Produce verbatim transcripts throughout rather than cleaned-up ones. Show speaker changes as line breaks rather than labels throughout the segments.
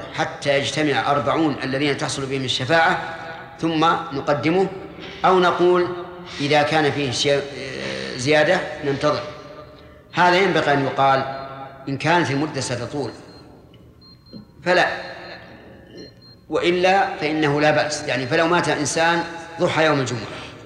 حتى يجتمع أربعون الذين تحصل بهم الشفاعة ثم نقدمه، أو نقول إذا كان فيه زيادة ننتظر. هذا ينبغي أن يقال إن كانت المدة ستطول فلا، وإلا فإنه لا بأس. يعني فلو مات إنسان ضحى يوم الجمعة،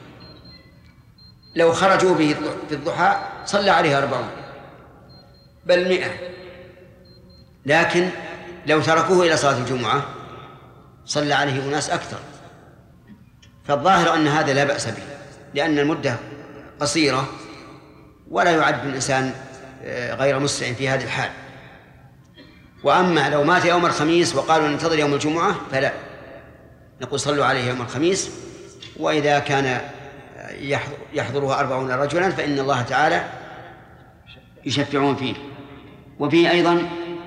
لو خرجوا به في الضحى صلى عليه أربعون بل مئة، لكن لو تركوه إلى صلاة الجمعة صلى عليه أناس أكثر. فالظاهر أن هذا لا بأس به، لأن المدة قصيرة ولا يعد الإنسان غير مسرع في هذه الحال. وأما لو مات يوم الخميس وقالوا ننتظر يوم الجمعة فلا، نقول صلوا عليه يوم الخميس، وإذا كان يحضرها أربعون رجلا فإن الله تعالى يشفعون فيه. وفيه أيضا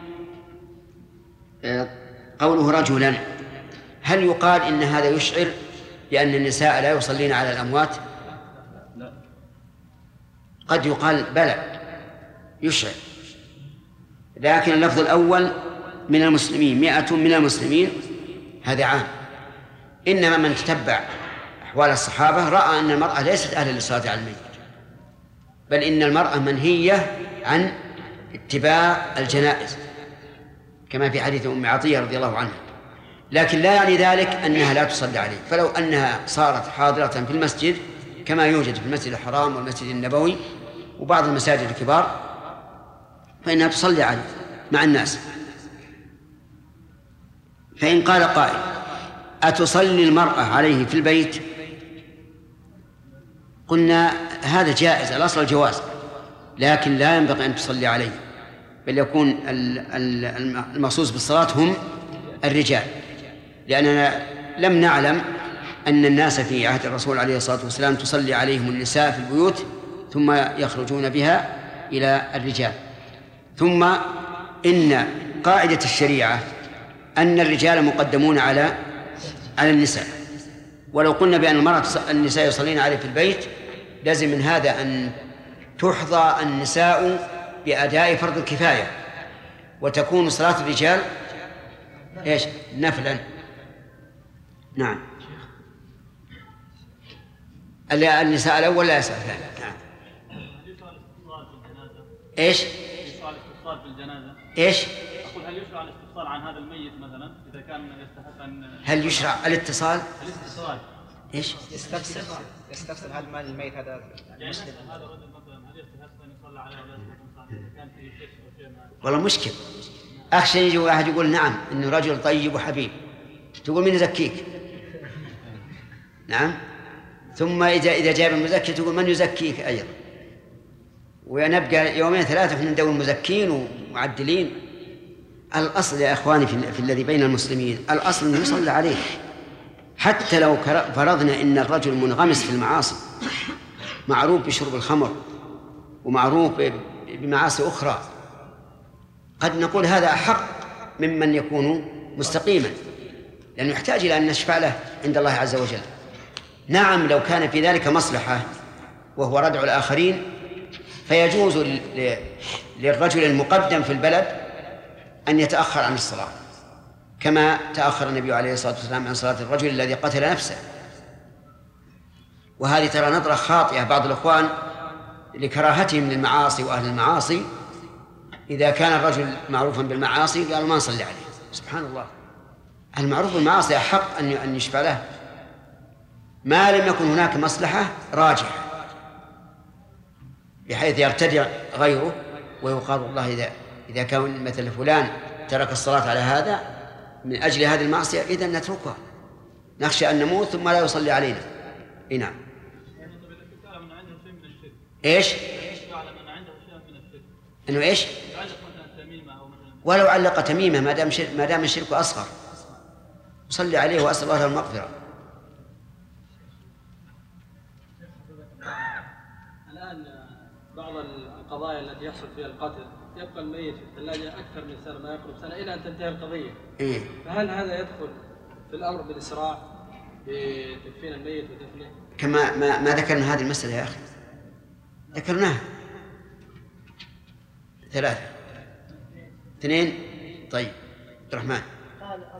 قوله رجلا، هل يقال إن هذا يشعر بأن النساء لا يصلين على الأموات؟ قد يقال بلى يشعر، لكن اللفظ الأول من المسلمين مئة من المسلمين هذا عام. إنما من تتبع أحوال الصحابة رأى أن المرأة ليست أهلا للصلاة على الميت، بل إن المرأة منهية عن اتباع الجنائز كما في حديث أم عطية رضي الله عنها، لكن لا يعني ذلك أنها لا تصلي عليه. فلو أنها صارت حاضرة في المسجد كما يوجد في المسجد الحرام والمسجد النبوي وبعض المساجد الكبار فإنها تصلي عليه مع الناس. فإن قال قائل أتصلي المرأة عليه في البيت؟ قلنا هذا جائز، الأصل الجواز، لكن لا ينبغي أن تصلي عليه، بل يكون المخصوص بالصلاة هم الرجال، لأننا لم نعلم أن الناس في عهد الرسول عليه الصلاة والسلام تصلي عليهم النساء في البيوت ثم يخرجون بها إلى الرجال. ثم إن قاعدة الشريعة أن الرجال مقدمون على على النساء، ولو قلنا بأن المرأة النساء يصلين عليه في البيت لازم من هذا أن تحظى النساء بأداء فرض الكفاية، وتكون صلاة الرجال إيش؟ نفلا. نعم، النساء الأول لا يسأل ثاني. نعم. إيش؟
الاستفصال في الجنازة.
إيش؟
أقول هل يشرع الاستفصال عن هذا الميت مثلا إذا كان يستحق أن
هل يشرع الاتصال؟
الاستفصال.
إيش؟
يستفسر يستفسر هل مال الميت هذا مسلم؟
هذا رجل مثلا هل يستحق أن يصلى عليه ولا يستحق إذا كان في شيء أو شيء ما؟
والله مشكل. أخشى يجي واحد يقول نعم إنه رجل طيب وحبيب، تقول من يزكيك؟ نعم. ثم إذا إذا جاب المزكي تقول من يزكيك أيضا، ونبقى يومين ثلاثة في ندور المزكين ومعدلين. الأصل يا إخواني في, في الذي بين المسلمين الأصل أنه يصلى عليه، حتى لو فرضنا إن الرجل منغمس في المعاصي، معروف بشرب الخمر ومعروف بمعاصي أخرى، قد نقول هذا أحق ممن يكون مستقيما، لأنه يحتاج إلى أن نشفع له عند الله عز وجل. نعم، لو كان في ذلك مصلحة وهو ردع الآخرين فيجوز للرجل المقدم في البلد أن يتأخر عن الصلاة، كما تأخر النبي عليه الصلاة والسلام عن صلاة الرجل الذي قتل نفسه. وهذه ترى نظرة خاطئة بعض الأخوان لكراهتهم للمعاصي وأهل المعاصي، إذا كان الرجل معروفا بالمعاصي قالوا ما نصلي عليه. سبحان الله، المعروف بالمعاصي أحق أن يشفع له ما لم يكن هناك مصلحة راجحة بحيث يرتدع غيره ويقال والله إذا إذا كان مثل فلان ترك الصلاة على هذا من أجل هذه المعصية إذن نتركها، نخشى أن نموت ثم لا يصلي علينا. إيه نعم. إيش؟ إنه إيش؟ ولو علق تميمة ما دام ما دام الشرك أصغر صلي عليه وأسأل الله له المغفرة.
الآن بعض القضايا التي يحصل فيها القتل يبقى الميت في الثلاجة أكثر من سنة، ما يقرب سنة إلى أن تنتهي القضية.
إيه؟
فهل هذا يدخل في الأمر بالإسراع بتدفين الميت ودفنه؟
كما ما, ما ذكرنا هذه المسألة يا أخي، ذكرناها ثلاثة اثنين. طيب عبد الرحمن.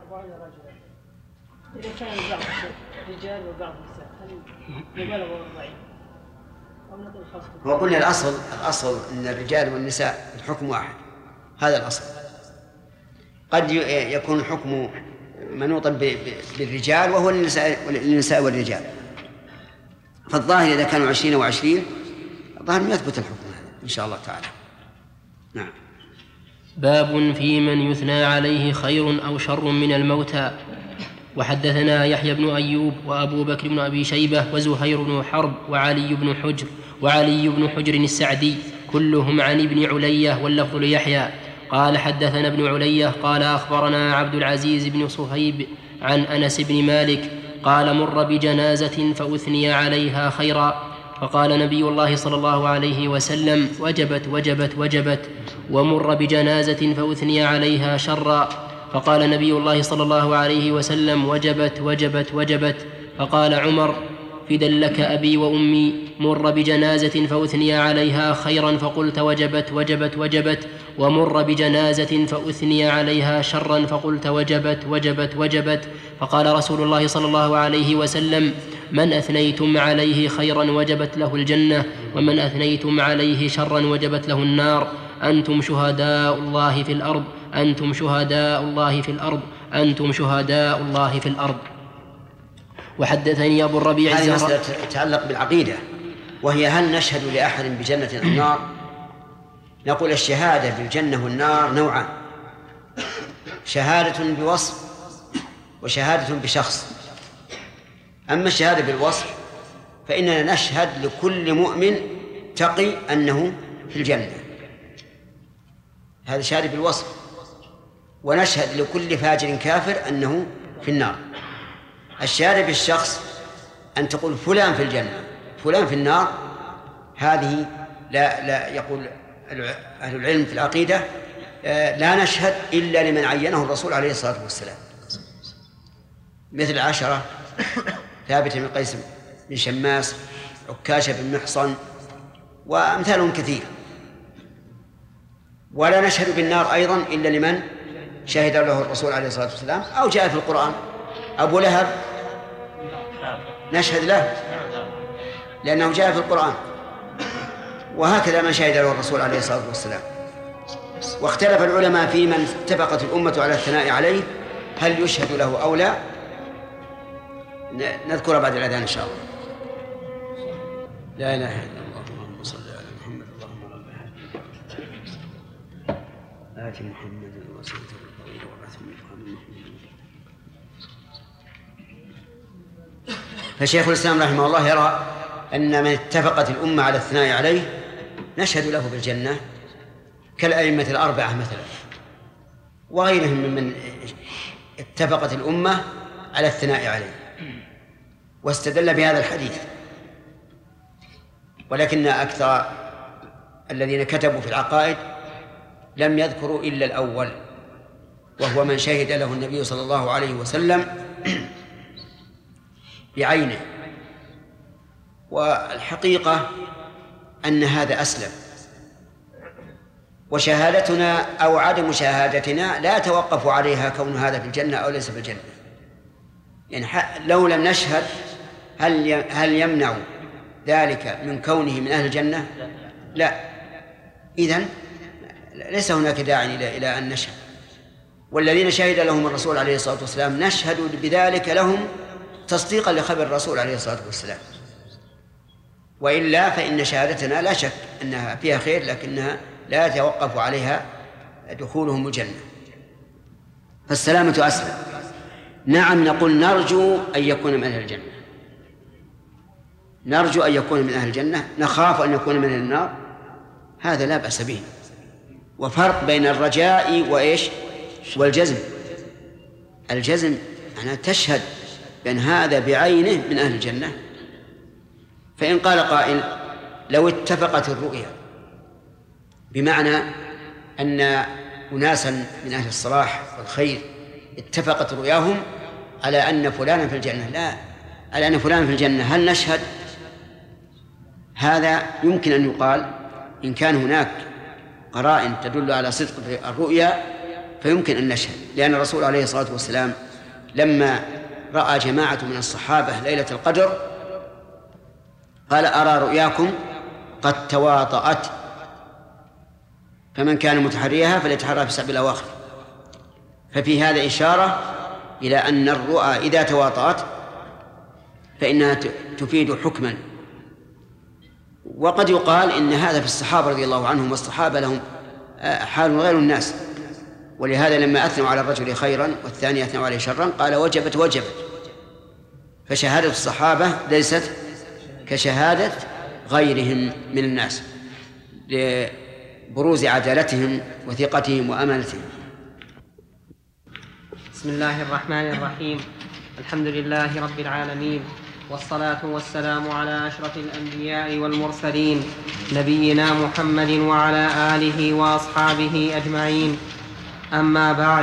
وأنا رجل إذا كان بعض رجال وبعض نساء هل يبالغ أربعين أو نقول خاصة؟
هو قلنا الأصل الأصل أن الرجال والنساء الحكم واحد، هذا الأصل. قد يكون الحكم منوطا بالرجال وهو النساء والرجال، فالظاهر إذا كانوا عشرين وعشرين الظاهر يثبت الحكم هذا إن شاء الله تعالى. نعم.
باب في من يثنى عليه خير أو شر من الموتى. وحدثنا يحيى بن أيوب وأبو بكر بن أبي شيبة وزهير بن حرب وعلي بن حجر وعلي بن حجر السعدي كلهم عن ابن علية واللفظ ليحيى قال حدثنا ابن علية قال أخبرنا عبد العزيز بن صهيب عن أنس بن مالك قال مر بجنازة فأثني عليها خيرا فقال نبي الله صلى الله عليه وسلم وجبت وجبت وجبت ومر بجنازة فأثني عليها شرا فقال نبي الله صلى الله عليه وسلم وجبت وجبت وجبت فقال عمر فدا لك أبي وأمي مر بجنازة فأثني عليها خيرا فقلت وجبت وجبت وجبت ومر بجنازة فأثني عليها شرا فقلت وجبت وجبت وجبت فقال رسول الله صلى الله عليه وسلم من أثنيتم عليه خيرا وجبت له الجنة ومن أثنيتم عليه شرا وجبت له النار أنتم شهداء الله في الأرض أنتم شهداء الله في الأرض أنتم شهداء الله في الأرض. وحدثني أبو الربيع
هذه مسألة تتعلق بالعقيدة، وهي هل نشهد لأحد بجنة أو نار؟ نقول الشهادة بالجنة والنار نوعان، شهادة بوصف وشهادة بشخص. أما الشهادة بالوصف فإننا نشهد لكل مؤمن تقي أنه في الجنة، هذا شهادة بالوصف، ونشهد لكل فاجر كافر أنه في النار. الشهادة بالشخص أن تقول فلان في الجنة فلان في النار، هذه لا لا يقول أهل العلم في العقيدة لا نشهد إلا لمن عينه الرسول عليه الصلاة والسلام، مثل عشرة ثابت بن قيس بن شماس عكاشة بن محصن وأمثالهم كثير. ولا نشهد بالنار أيضا إلا لمن شهد له الرسول عليه الصلاة والسلام أو جاء في القرآن. أبو لهب نشهد له لأنه جاء في القرآن، وهكذا من شهد له الرسول عليه الصلاة والسلام. واختلف العلماء في من اتفقت الأمة على الثناء عليه هل يشهد له أو لا، نذكر بعد الأذان إن شاء الله. لا إله إلا الله اللهم صل على محمد اللهم رب هذه آت محمد الوسيلة والفضيلة وبعثه المقام المحمود. فشيخ الإسلام رحمه الله يرى أن من اتفقت الأمة على الثناء عليه نشهد له بالجنة كالأئمة الأربعة مثلا وغيرهم ممن اتفقت الأمة على الثناء عليه، واستدل بهذا الحديث. ولكن أكثر الذين كتبوا في العقائد لم يذكروا إلا الأول، وهو من شهد له النبي صلى الله عليه وسلم بعينه. والحقيقة أن هذا أسلم، وشهادتنا أو عدم شهادتنا لا توقف عليها كون هذا في الجنة أو ليس في الجنة. يعني لو لم نشهد هل هل يمنع ذلك من كونه من أهل الجنة؟ لا. إذن ليس هناك داعي إلى إلى أن نشهد. والذين شهد لهم الرسول عليه الصلاة والسلام نشهد بذلك لهم تصديقا لخبر الرسول عليه الصلاة والسلام، وإلا فإن شهادتنا لا شك أنها فيها خير، لكنها لا يتوقف عليها دخولهم الجنة، فالسلامة أسلم. نعم، نقول نرجو أن يكون من أهل الجنة، نرجو أن يكون من أهل الجنة، نخاف أن يكون من أهل النار، هذا لا بأس به. وفرق بين الرجاء وإيش والجزم. الجزم أنا تشهد بأن هذا بعينه من أهل الجنة. فإن قال قائل لو اتفقت الرؤيا بمعنى أن أناسا من أهل الصلاح والخير اتفقت رؤياهم على أن فلانا في الجنة، لا على أن فلانا في الجنة، هل نشهد؟ هذا يمكن أن يقال إن كان هناك قرائن تدل على صدق الرؤيا فيمكن أن نشهد، لأن الرسول عليه الصلاة والسلام لما رأى جماعة من الصحابة ليلة القدر قال أرى رؤياكم قد تواطأت، فمن كان متحريها فليتحرى في السبع الأواخر. ففي هذا إشارة إلى أن الرؤى إذا تواطأت فإنها تفيد حكما. وقد يقال إن هذا في الصحابة رضي الله عنهم، والصحابة لهم حال غير الناس، ولهذا لما أثنوا على الرجل خيرا والثاني أثنوا عليه شرا قال وجبت وجبت. فشهادة الصحابة ليست كشهادة غيرهم من الناس لبروز عدالتهم وثقتهم وأمانتهم.
بسم الله الرحمن الرحيم. الحمد لله رب العالمين، والصلاة والسلام على أشرف الأنبياء والمرسلين نبينا محمد وعلى آله وأصحابه أجمعين. أما بعد،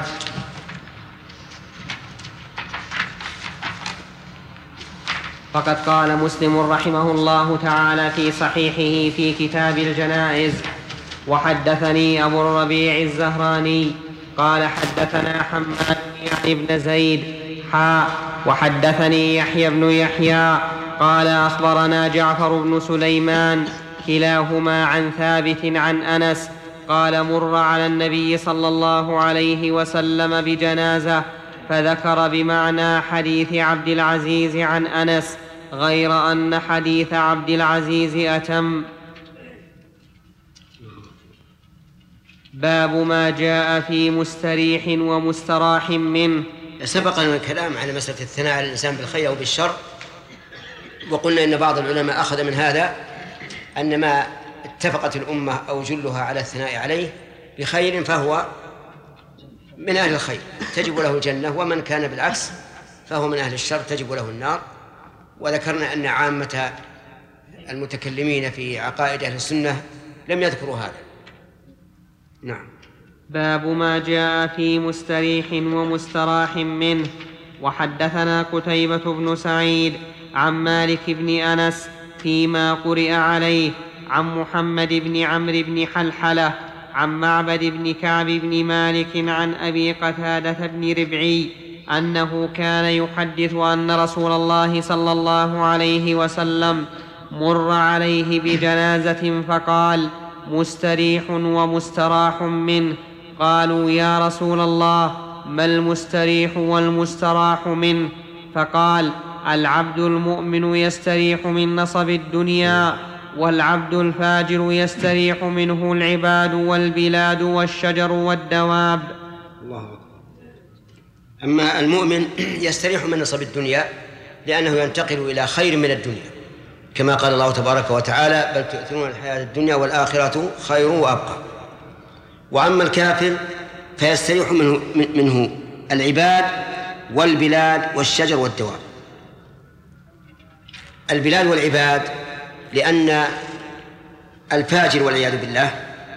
فقد قال مسلم رحمه الله تعالى في صحيحه في كتاب الجنائز: وحدثني أبو الربيع الزهراني قال حدثنا حماد يعني بن زيد حاء وحدثني يحيى بن يحيى قال أخبرنا جعفر بن سليمان كلاهما عن ثابت عن أنس قال مر على النبي صلى الله عليه وسلم بجنازة فذكر بمعنى حديث عبد العزيز عن أنس، غير أن حديث عبد العزيز أتم. باب ما جاء في مستريح ومستراح منه.
سبق لنا الكلام على مسألة الثناء على الإنسان بالخير أو بالشر، وقلنا إن بعض العلماء أخذ من هذا أن ما اتفقت الأمة أو جلها على الثناء عليه بخير فهو من أهل الخير تجب له الجنة، ومن كان بالعكس فهو من أهل الشر تجب له النار. وذكرنا أن عامة المتكلمين في عقائد أهل السنة لم يذكروا هذا. نعم.
باب ما جاء في مستريح ومستراح منه. وحدثنا قتيبة بن سعيد عن مالك بن أنس فيما قرئ عليه عن محمد بن عمرو بن حلحلة عن معبد بن كعب بن مالك عن أبي قتادة بن ربعي أنه كان يحدث أن رسول الله صلى الله عليه وسلم مر عليه بجنازة فقال مستريح ومستراح منه. قالوا يا رسول الله ما المستريح والمستراح منه؟ فقال العبد المؤمن يستريح من نصب الدنيا، والعبد الفاجر يستريح منه العباد والبلاد والشجر والدواب.
الله أكبر. أما المؤمن يستريح من نصب الدنيا لأنه ينتقل إلى خير من الدنيا، كما قال الله تبارك وتعالى بل تؤثرون الحياة الدنيا والآخرة خير وأبقى. وأما الكافر فيستريح منه, منه العباد والبلاد والشجر والدواب. البلاد والعباد لأن الفاجر والعياذ بالله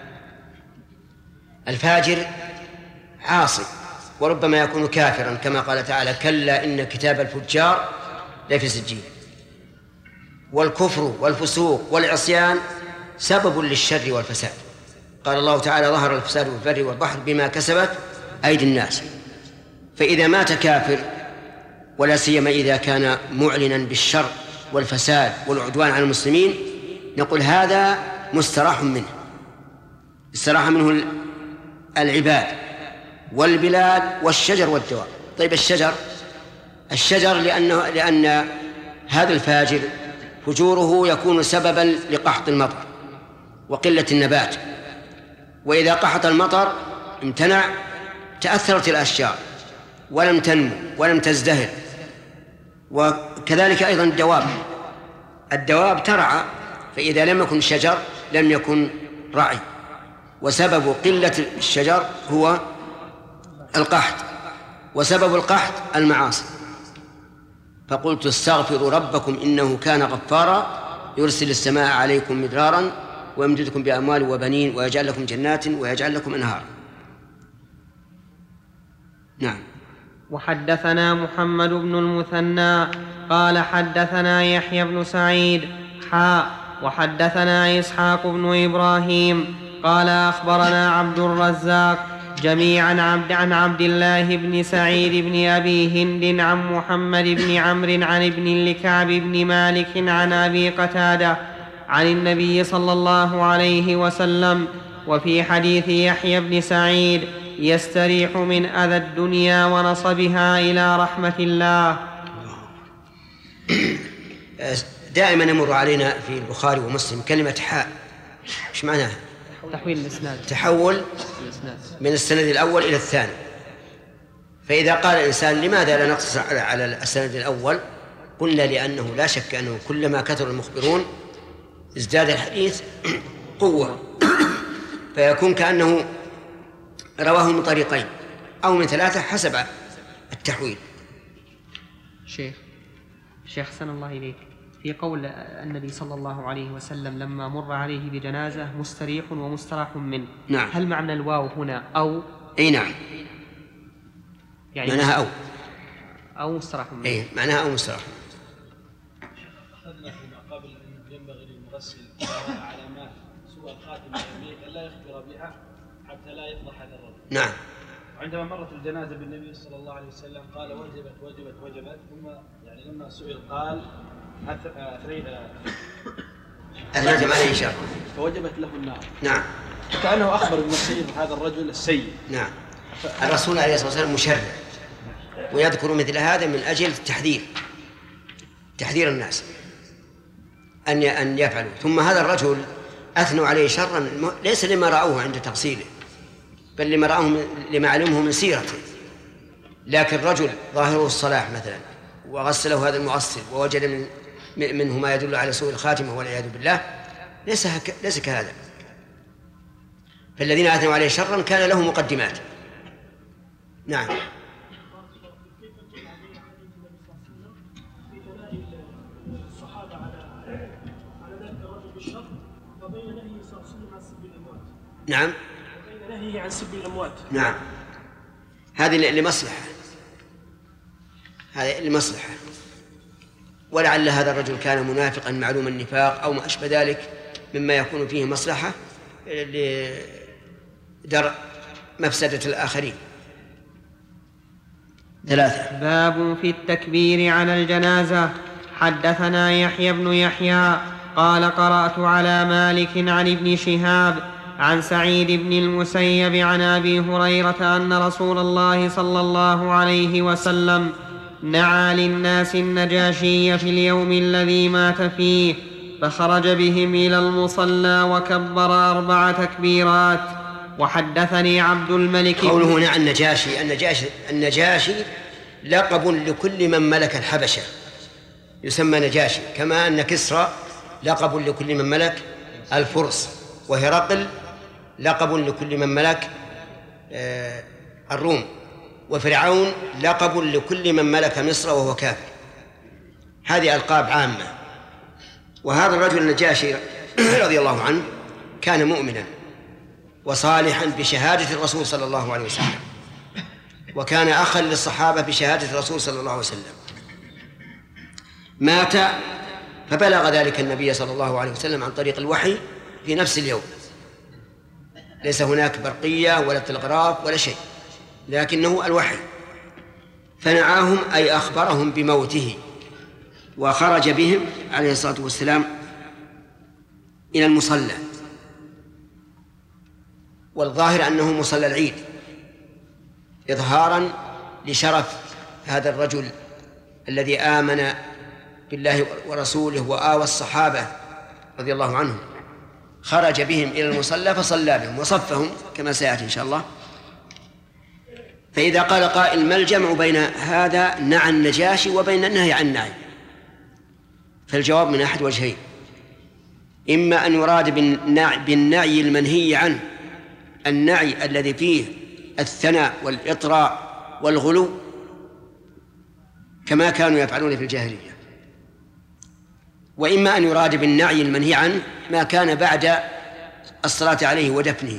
الفاجر عاصي وربما يكون كافرا، كما قال تعالى كلا إن كتاب الفجار لفي سجين. والكفر والفسوق والعصيان سبب للشر والفساد. قال الله تعالى ظهر الفساد في البر والبحر بما كسبت أيدي الناس. فإذا مات كافر، ولا سيما إذا كان معلنا بالشر والفساد والعدوان على المسلمين، نقول هذا مستراح منه، استراح منه العباد والبلاد والشجر والدواب. طيب الشجر الشجر لأنه لأن هذا الفاجر فجوره يكون سببا لقحط المطر وقلة النبات، وإذا قحط المطر امتنع تأثرت الأشجار ولم تنمو ولم تزدهر. وكذلك أيضا الدواب الدواب ترعى، فإذا لم يكن شجر لم يكن رعي، وسبب قلة الشجر هو القحط، وسبب القحط المعاصي. فقلت استغفروا ربكم إنه كان غفارا يرسل السماء عليكم مدرارا ويمددكم بأموال وبنين ويجعل لكم جنات ويجعل لكم أنهارا. نعم.
وحدثنا محمد بن المثنى قال حدثنا يحيى بن سعيد حاء وحدثنا إسحاق بن إبراهيم قال أخبرنا عبد الرزاق جميعا عبد عن عبد الله بن سعيد بن أبي هند عن محمد بن عمرو عن ابن لكعب بن مالك عن أبي قتادة عن النبي صلى الله عليه وسلم. وفي حديث يحيى بن سعيد يستريح من أذى الدنيا ونصبها إلى رحمة الله.
دائما يمر علينا في البخاري ومسلم كلمة حاء، ايش معناها؟
تحويل الإسناد،
تحول من السند الأول إلى الثاني. فإذا قال الإنسان لماذا لا نقتصر على السند الأول؟ قلنا لأنه لا شك أنه كلما كثر المخبرون ازداد الحديث قوة، فيكون كأنه رواه من طريقين أو من ثلاثة حسب التحويل.
شيخ شيخ حسن الله إليك، في قول النبي صلى الله عليه وسلم لما مر عليه بجنازة مستريح ومستراح منه،
نعم.
هل معنى الواو هنا أو؟
أي نعم،
يعني
معناها أو
أو مستراح منه.
أي معناها أو مستراح.
أخذنا فيما قبل أنه ينبغي للمغسل يرى علامات سوء الخاتمة يميك ألا يخبر بها حتى لا يفضح هذا الرجل.
نعم.
عندما مرت الجنازة بالنبي صلى الله عليه وسلم قال وجبت وجبت وجبت، ثم يعني لما سئل قال
أثنتم عليه شر
فوجبت له النار.
نعم.
كأنه أخبر بمصير هذا الرجل السيء.
نعم. الرسول عليه الصلاة والسلام مشرع ويذكر مثل هذا من أجل التحذير، تحذير الناس أن أن يفعلوا. ثم هذا الرجل أثنوا عليه شرا ليس لما رأوه عند تغسيله، بل لما رأوه لما علمه من سيرته. لكن رجل ظاهره الصلاح مثلا وغسله هذا المغسل ووجد من منه ما يدل على سوء الخاتمة والعياذ بالله، ليس هك... ليس كهذا. فالذين أثنوا عليه شرا كان له مقدمات. نعم. نعم.
نهي عن سب الأموات.
نعم. هذه لمصلحة، هذه لمصلحة، ولعل هذا الرجل كان منافقا معلوم النفاق أو ما أشبه ذلك مما يكون فيه مصلحة لدرء مفسدة الآخرين. ثلاثة.
باب في التكبير على الجنازة. حدثنا يحيى بن يحيى قال قرأت على مالك عن ابن شهاب عن سعيد بن المسيب عن أبي هريرة أن رسول الله صلى الله عليه وسلم نعى للناس النجاشي في اليوم الذي مات فيه، فخرج بهم إلى المصلى وكبر أربع تكبيرات. وحدثني عبد الملك
قوله نعى النجاشي، النجاشي النجاشي لقب لكل من ملك الحبشة يسمى نجاشي، كما أن كسرى لقب لكل من ملك الفرس، وهرقل لقب لكل من ملك الروم، وفرعون لقب لكل من ملك مصر وهو كافر. هذه ألقاب عامة. وهذا الرجل النجاشي رضي الله عنه كان مؤمنا وصالحا بشهادة الرسول صلى الله عليه وسلم، وكان أخا للصحابة بشهادة الرسول صلى الله عليه وسلم. مات فبلغ ذلك النبي صلى الله عليه وسلم عن طريق الوحي في نفس اليوم، ليس هناك برقية ولا تلغراف ولا شيء، لكنه الوحي. فنعاهم أي أخبرهم بموته، وخرج بهم عليه الصلاة والسلام إلى المصلى، والظاهر أنه مصلى العيد إظهارا لشرف هذا الرجل الذي آمن بالله ورسوله وآوى الصحابة رضي الله عنهم. خرج بهم إلى المصلى فصلى بهم وصفهم كما سيأتي إن شاء الله. فإذا قال قائل ما الجمع بين هذا نعى النجاشي وبين النهي عن النعي؟ فالجواب من أحد وجهين: إما أن يراد بالنعي, بالنعي المنهي عنه النعي الذي فيه الثناء والإطراء والغلو كما كانوا يفعلون في الجاهلية، وإما أن يراد بالنعي المنهي عنه ما كان بعد الصلاة عليه ودفنه،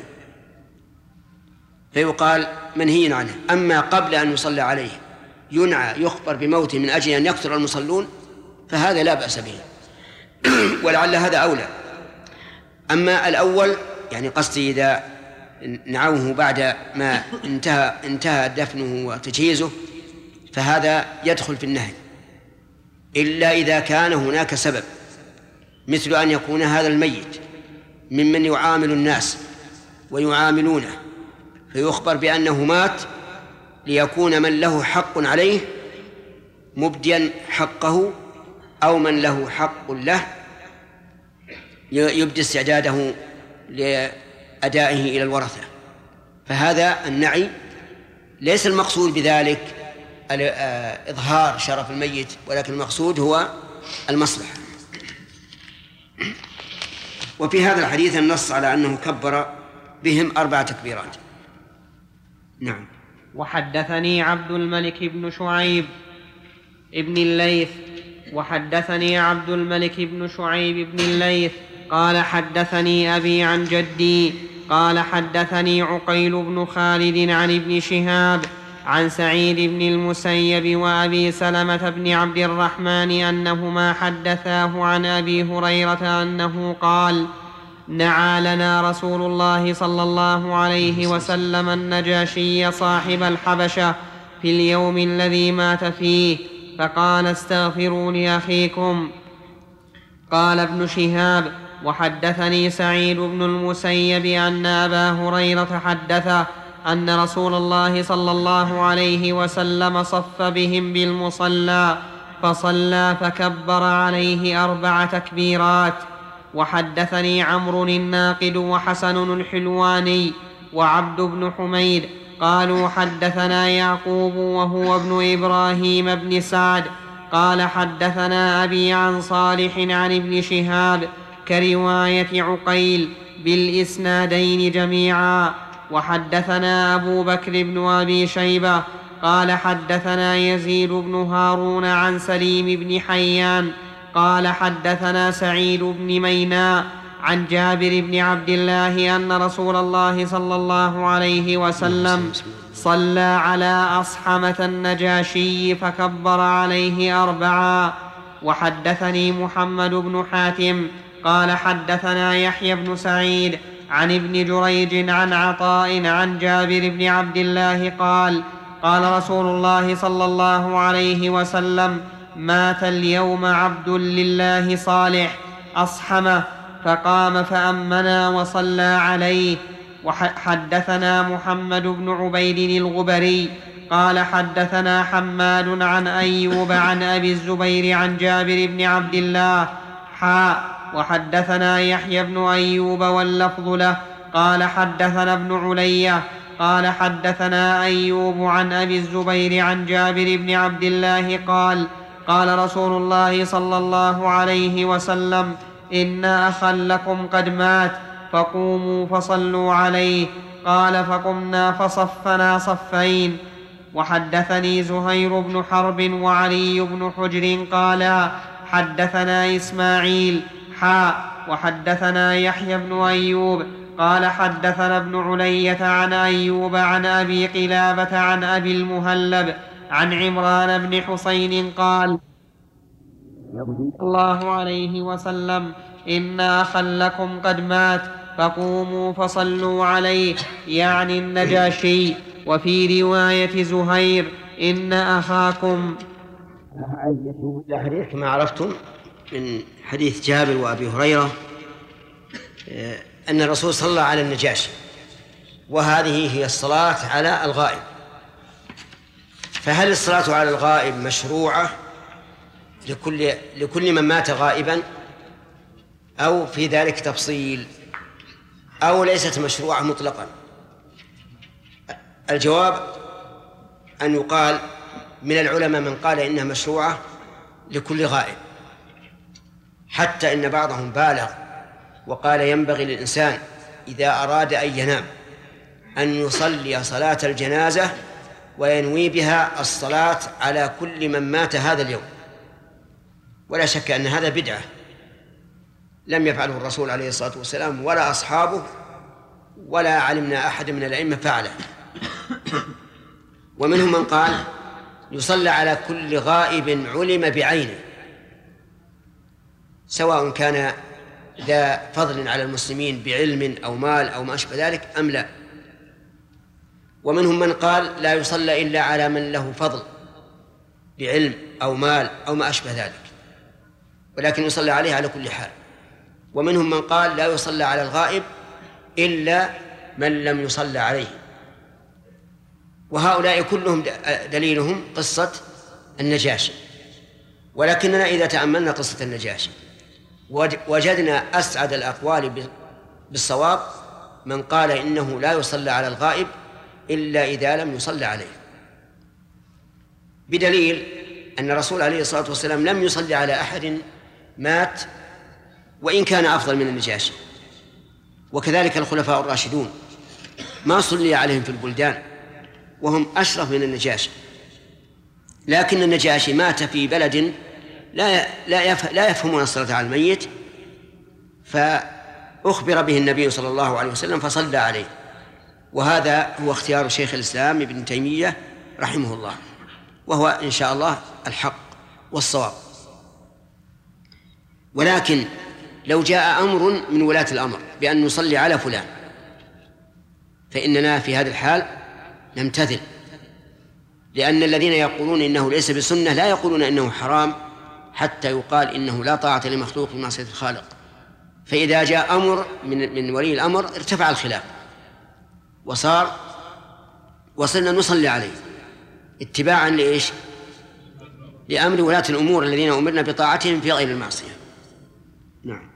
فيقال منهي عنه. أما قبل أن يصلى عليه ينعى يخبر بموته من أجل أن يكثر المصلون فهذا لا بأس به ولعل هذا أولى. أما الأول يعني قصدي إذا نعوه بعد ما انتهى انتهى دفنه وتجهيزه فهذا يدخل في النهي، إلا إذا كان هناك سبب، مثل أن يكون هذا الميت ممن يعامل الناس ويعاملونه فيخبر بأنه مات ليكون من له حق عليه مبديا حقه، أو من له حق له يبدي استعداده لأدائه إلى الورثة. فهذا النعي ليس المقصود بذلك إظهار شرف الميت، ولكن المقصود هو المصلحة. وفي هذا الحديث النص على أنه كبر بهم أربع تكبيرات. نعم.
وحدثني عبد الملك بن شعيب ابن الليث وحدثني عبد الملك بن شعيب بن الليث قال حدثني أبي عن جدي قال حدثني عقيل بن خالد عن ابن شهاب عن سعيد بن المسيب وأبي سلمة بن عبد الرحمن أنهما حدثاه عن أبي هريرة أنه قال: نعى لنا رسول الله صلى الله عليه وسلم النجاشي صاحب الحبشة في اليوم الذي مات فيه، فقال: استغفروا لأخيكم. قال ابن شهاب: وحدثني سعيد بن المسيب أن أبا هريرة حدثه أن رسول الله صلى الله عليه وسلم صف بهم بالمصلى فصلى فكبر عليه أربع تكبيرات. وحدثني عمرو الناقد وحسن الحلواني وعبد بن حميد قالوا حدثنا يعقوب وهو ابن إبراهيم بن سعد قال حدثنا أبي عن صالح عن ابن شهاب كرواية عقيل بالإسنادين جميعا. وحدثنا أبو بكر بن أبي شيبة قال حدثنا يزيد بن هارون عن سليم بن حيان قال حدثنا سعيد بن ميناء عن جابر بن عبد الله أن رسول الله صلى الله عليه وسلم صلى على أصحمة النجاشي فكبر عليه أربعا. وحدثني محمد بن حاتم قال حدثنا يحيى بن سعيد عن ابن جريج عن عطاء عن جابر بن عبد الله قال: قال رسول الله صلى الله عليه وسلم: مات اليوم عبد لله صالح أصحمه، فقام فأمنا وصلى عليه. وحدثنا محمد بن عبيد الغبري قال حدثنا حماد عن أيوب عن أبي الزبير عن جابر بن عبد الله حاء. وحدثنا يحيى بن أيوب واللفظ له قال حدثنا ابن علية قال حدثنا أيوب عن أبي الزبير عن جابر بن عبد الله قال: قال رسول الله صلى الله عليه وسلم: إن أخا لكم قد مات فقوموا فصلوا عليه. قال: فقمنا فصفنا صفين. وحدثني زهير بن حرب وعلي بن حجر قالا حدثنا إسماعيل حاء. وحدثنا يحيى بن أيوب قال حدثنا ابن علية عن أيوب عن أبي قلابة عن أبي المهلب عن عمران بن حسين قال: الله عليه وسلم: إن أخا لكم قد مات فقوموا فصلوا عليه، يعني النجاشي. وفي رواية زهير: إن أخاكم.
الحديث كما عرفتم من حديث جابر وأبي هريرة أن الرسول صلى على النجاشي، وهذه هي الصلاة على الغائب. فهل الصلاة على الغائب مشروعة لكل لكل من مات غائبا، أو في ذلك تفصيل، أو ليست مشروعة مطلقا؟ الجواب أن يقال من العلماء من قال إنها مشروعة لكل غائب، حتى إن بعضهم بالغ وقال ينبغي للإنسان إذا أراد أن ينام أن يصلي صلاة الجنازة وينوي بها الصلاة على كل من مات هذا اليوم. ولا شك أن هذا بدعة لم يفعله الرسول عليه الصلاة والسلام ولا أصحابه، ولا علمنا أحد من الأئمة فعله. ومنهم من قال يصلى على كل غائب علم بعينه، سواء كان ذا فضل على المسلمين بعلم أو مال أو ما أشبه ذلك أم لا. ومنهم من قال لا يصلى إلا على من له فضل بعلم أو مال أو ما أشبه ذلك، ولكن يصلى عليه على كل حال. ومنهم من قال لا يصلى على الغائب إلا من لم يصلى عليه. وهؤلاء كلهم دليلهم قصة النجاشي. ولكننا إذا تأملنا قصة النجاشي وجدنا أسعد الأقوال بالصواب من قال إنه لا يصلى على الغائب إلا إذا لم يصلى عليه، بدليل أن الرسول عليه الصلاة والسلام لم يصلي على أحد مات وإن كان أفضل من النجاشي، وكذلك الخلفاء الراشدون ما صلي عليهم في البلدان وهم أشرف من النجاشي، لكن النجاشي مات في بلد لا لا يفهمون الصلاة على الميت، فأخبر به النبي صلى الله عليه وسلم فصلى عليه. وهذا هو اختيار شيخ الإسلام ابن تيمية رحمه الله، وهو إن شاء الله الحق والصواب. ولكن لو جاء أمر من ولاة الأمر بأن نصلي على فلان فإننا في هذا الحال نمتثل، لأن الذين يقولون إنه ليس بسنة لا يقولون إنه حرام حتى يقال إنه لا طاعة لمخلوق في معصية الخالق. فإذا جاء أمر من من ولي الأمر ارتفع الخلاف وصار وصلنا نصلي عليه اتباعا لإيش؟ لأمر ولاة الأمور الذين أمرنا بطاعتهم في غير المعصية. نعم.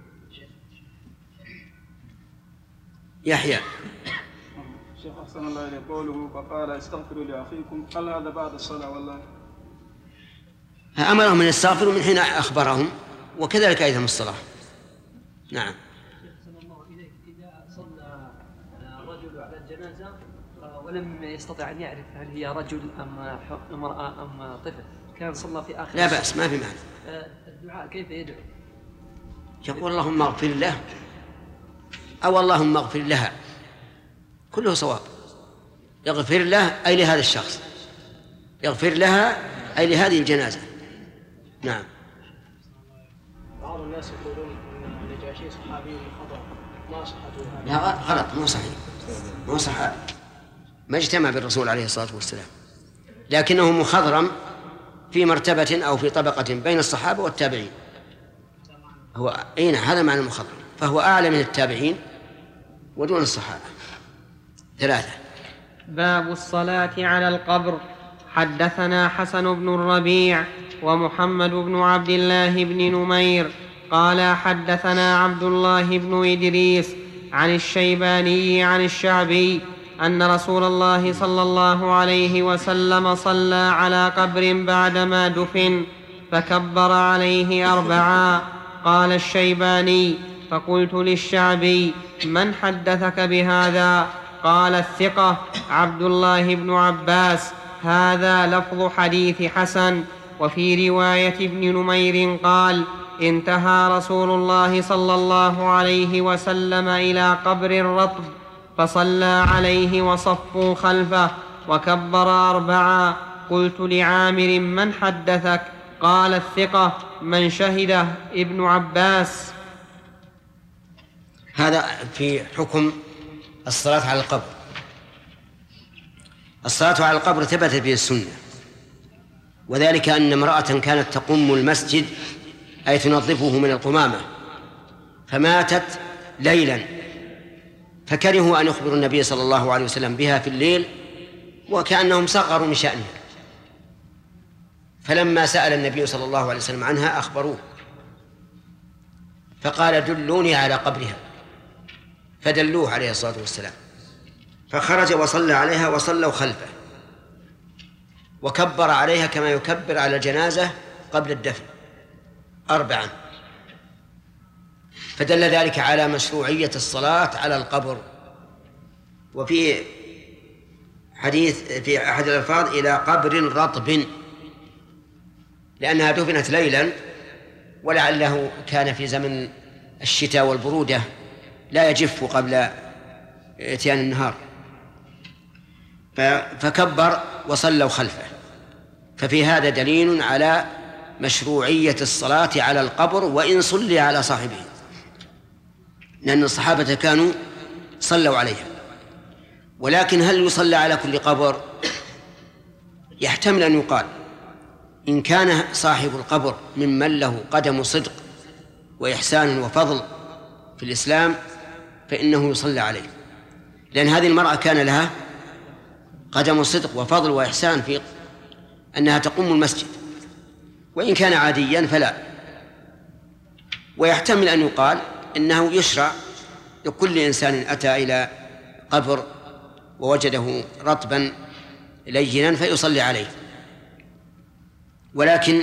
يحيى.
شيخ أحسن الله إليه قوله فقال استغفروا لأخيكم، هل هذا بعد الصلاة ولا؟
أمرهم أن يستغفروا من حين أخبرهم، وكذلك أيضا الصلاة. نعم.
إذا صلى رجل على الجنازة ولم يستطع أن يعرف هل هي رجل أم امرأة أم طفل، كان صلى في آخر
لا بأس، ما في معنى.
الدعاء كيف يدعو؟
يقول اللهم اغفر له أو اللهم اغفر لها، كله صواب. يغفر له أي لهذا الشخص، يغفر لها أي لهذه الجنازة. نعم.
بعض الناس يقولون أن النجاشي صحابي خطأ، ما صحته هذا؟
لا غلط، مو صحيح، مو صحابي، ما اجتمع بالرسول عليه الصلاة والسلام، لكنه مخضرم في مرتبة أو في طبقة بين الصحابة والتابعين. هو أين هذا معنى المخضرم، فهو أعلى من التابعين ودون الصحابة. ثلاثة.
باب الصلاة على القبر. حدثنا حسن بن الربيع ومحمد بن عبد الله بن نمير قال حدثنا عبد الله بن إدريس عن الشيباني عن الشعبي أن رسول الله صلى الله عليه وسلم صلى على قبر بعدما دفن فكبر عليه أربعا. قال الشيباني فقلت للشعبي من حدثك بهذا؟ قال الثقة عبد الله بن عباس. هذا لفظ حديث حسن. وفي رواية ابن نمير قال انتهى رسول الله صلى الله عليه وسلم إلى قبر رطب فصلى عليه وصفوا خلفه وكبر أربعا. قلت لعامر من حدثك؟ قال الثقة من شهده ابن عباس.
هذا في حكم الصلاة على القبر. الصلاة على القبر ثبتت به السنة، وذلك أن امرأة كانت تقم المسجد أي تنظفه من القمامة فماتت ليلا، فكرهوا أن يخبروا النبي صلى الله عليه وسلم بها في الليل وكأنهم صغروا من شأنها، فلما سأل النبي صلى الله عليه وسلم عنها أخبروه فقال دلوني على قبرها، فدلوه عليه الصلاة والسلام، فخرج وصلى عليها وصلوا خلفه وكبر عليها كما يكبر على الجنازة قبل الدفن أربعا، فدل ذلك على مشروعية الصلاة على القبر. وفي حديث في أحد الألفاظ إلى قبر رطب، لأنها دفنت ليلا ولعله كان في زمن الشتاء والبرودة لا يجف قبل اتيان النهار، فكبر وصلوا خلفه. ففي هذا دليل على مشروعية الصلاة على القبر وإن صلي على صاحبه، لأن الصحابة كانوا صلوا عليها. ولكن هل يصلى على كل قبر؟ يحتمل أن يقال إن كان صاحب القبر ممن له قدم صدق وإحسان وفضل في الإسلام فإنه يصلى عليه، لأن هذه المرأة كان لها قدم صدق وفضل وإحسان في أنها تقوم المسجد، وإن كان عاديا فلا. ويحتمل أن يقال إنه يشرع لكل إنسان أتى إلى قبر ووجده رطبا لينا فيصلي عليه. ولكن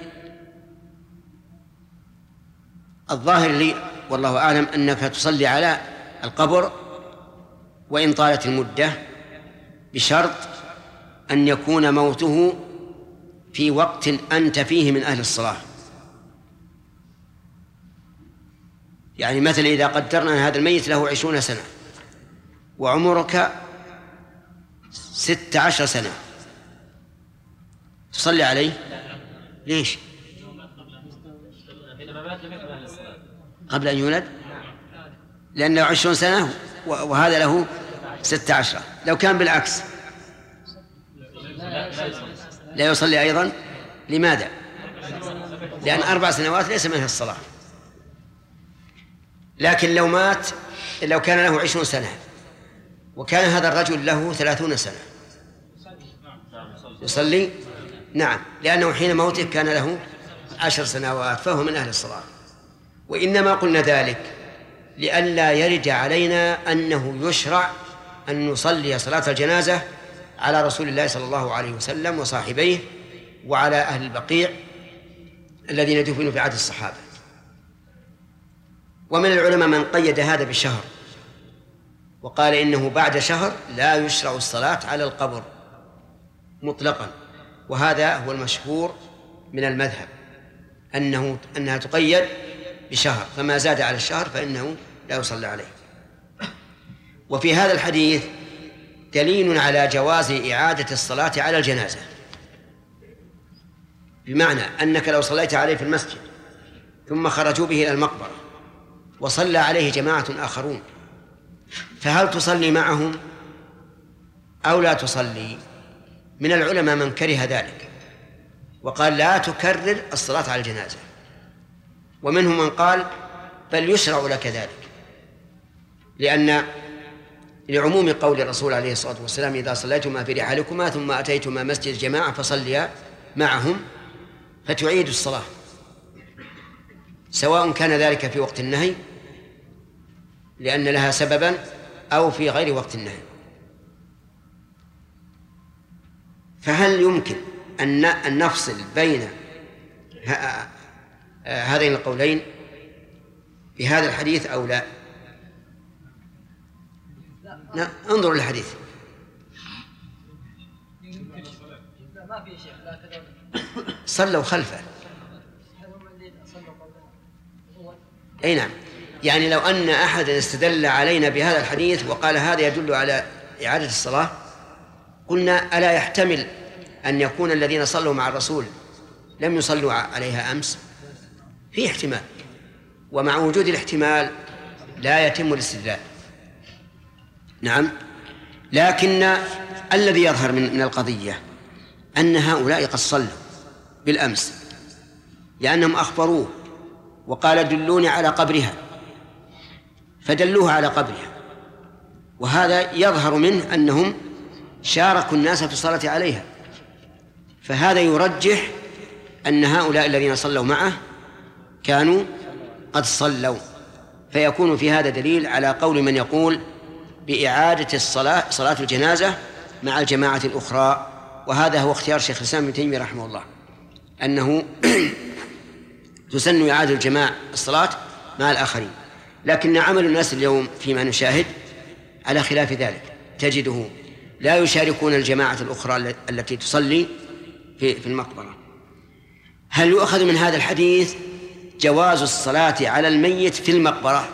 الظاهر لي والله أعلم أنك تصلي على القبر وإن طالت المدة، بشرط أن يكون موته في وقت أنت فيه من أهل الصلاة. يعني مثلا إذا قدرنا أن هذا الميت له عشرون سنة وعمرك ست عشر سنة، تصلي عليه؟ ليش؟ قبل أن يولد؟ لأنه عشرون سنة وهذا له ست عشرة. لو كان بالعكس لا يصلي أيضا. لماذا؟ لأن أربع سنوات ليس منها الصلاة. لكن لو مات، لو كان له عشرون سنة وكان هذا الرجل له ثلاثون سنة يصلي؟ نعم، لأنه حين موته كان له عشر سنوات فهو من أهل الصلاة. وإنما قلنا ذلك لئلا يرد علينا أنه يشرع أن نصلي صلاة الجنازة على رسول الله صلى الله عليه وسلم وصاحبيه وعلى أهل البقيع الذين دفنوا في عهد الصحابة. ومن العلماء من قيد هذا بشهر وقال إنه بعد شهر لا يشرع الصلاة على القبر مطلقا، وهذا هو المشهور من المذهب أنه أنها تقيد بشهر، فما زاد على الشهر فإنه لا يصلى عليه. وفي هذا الحديث دليل على جواز إعادة الصلاة على الجنازة، بمعنى أنك لو صليت عليه في المسجد ثم خرجوا به إلى المقبرة وصلى عليه جماعة آخرون، فهل تصلي معهم أو لا تصلي؟ من العلماء من كره ذلك وقال لا تكرر الصلاة على الجنازة، ومنهم من قال بل يشرع لك ذلك، لأن لعموم قول الرسول عليه الصلاة والسلام إذا صليتما في رحالكما ثم أتيتما مسجد الجماعة فصليا معهم فتعيد الصلاة، سواء كان ذلك في وقت النهي لأن لها سببا أو في غير وقت النهي. فهل يمكن أن نفصل بين هذين القولين بهذا الحديث أو لا؟ لا، انظروا للحديث. صلوا خلفه. أي نعم، يعني لو أن أحدا استدل علينا بهذا الحديث وقال هذا يدل على إعادة الصلاة، قلنا ألا يحتمل أن يكون الذين صلوا مع الرسول لم يصلوا عليها أمس؟ في احتمال، ومع وجود الاحتمال لا يتم الاستدلال. نعم، لكن الذي يظهر من من القضية أن هؤلاء قد صلوا بالأمس، لأنهم أخبروه وقال دلوني على قبرها فدلوه على قبرها، وهذا يظهر منه أنهم شاركوا الناس في الصلاة عليها، فهذا يرجح أن هؤلاء الذين صلوا معه كانوا قد صلوا، فيكون في هذا دليل على قول من يقول بإعادة الصلاة صلاة الجنازة مع الجماعة الأخرى، وهذا هو اختيار شيخ الإسلام ابن تيمية رحمه الله، أنه تسن إعادة الجماعة الصلاة مع الآخرين. لكن عمل الناس اليوم فيما نشاهد على خلاف ذلك، تجده لا يشاركون الجماعة الأخرى التي تصلي في المقبرة. هل يؤخذ من هذا الحديث جواز الصلاة على الميت في المقبرة؟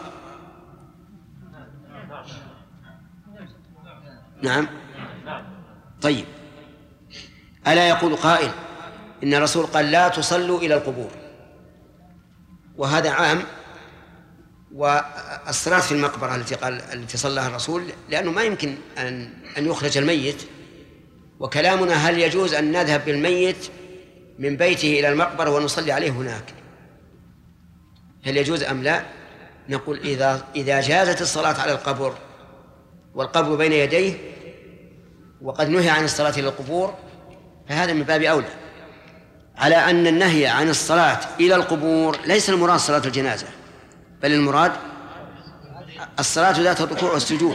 نعم. طيب، ألا يقول قائل إن الرسول قال لا تصلوا إلى القبور، وهذا عام والصلاة في المقبرة التي قال التي صلىها الرسول، لأنه ما يمكن أن أن يخرج الميت، وكلامنا هل يجوز أن نذهب بالميت من بيته إلى المقبرة ونصلي عليه هناك، هل يجوز أم لا؟ نقول إذا إذا جازت الصلاة على القبر والقبر بين يديه وقد نهي عن الصلاة إلى القبور فهذا من باب أولى، على أن النهي عن الصلاة إلى القبور ليس المراد صلاة الجنازة، بل المراد الصلاة ذات الركوع والسجود.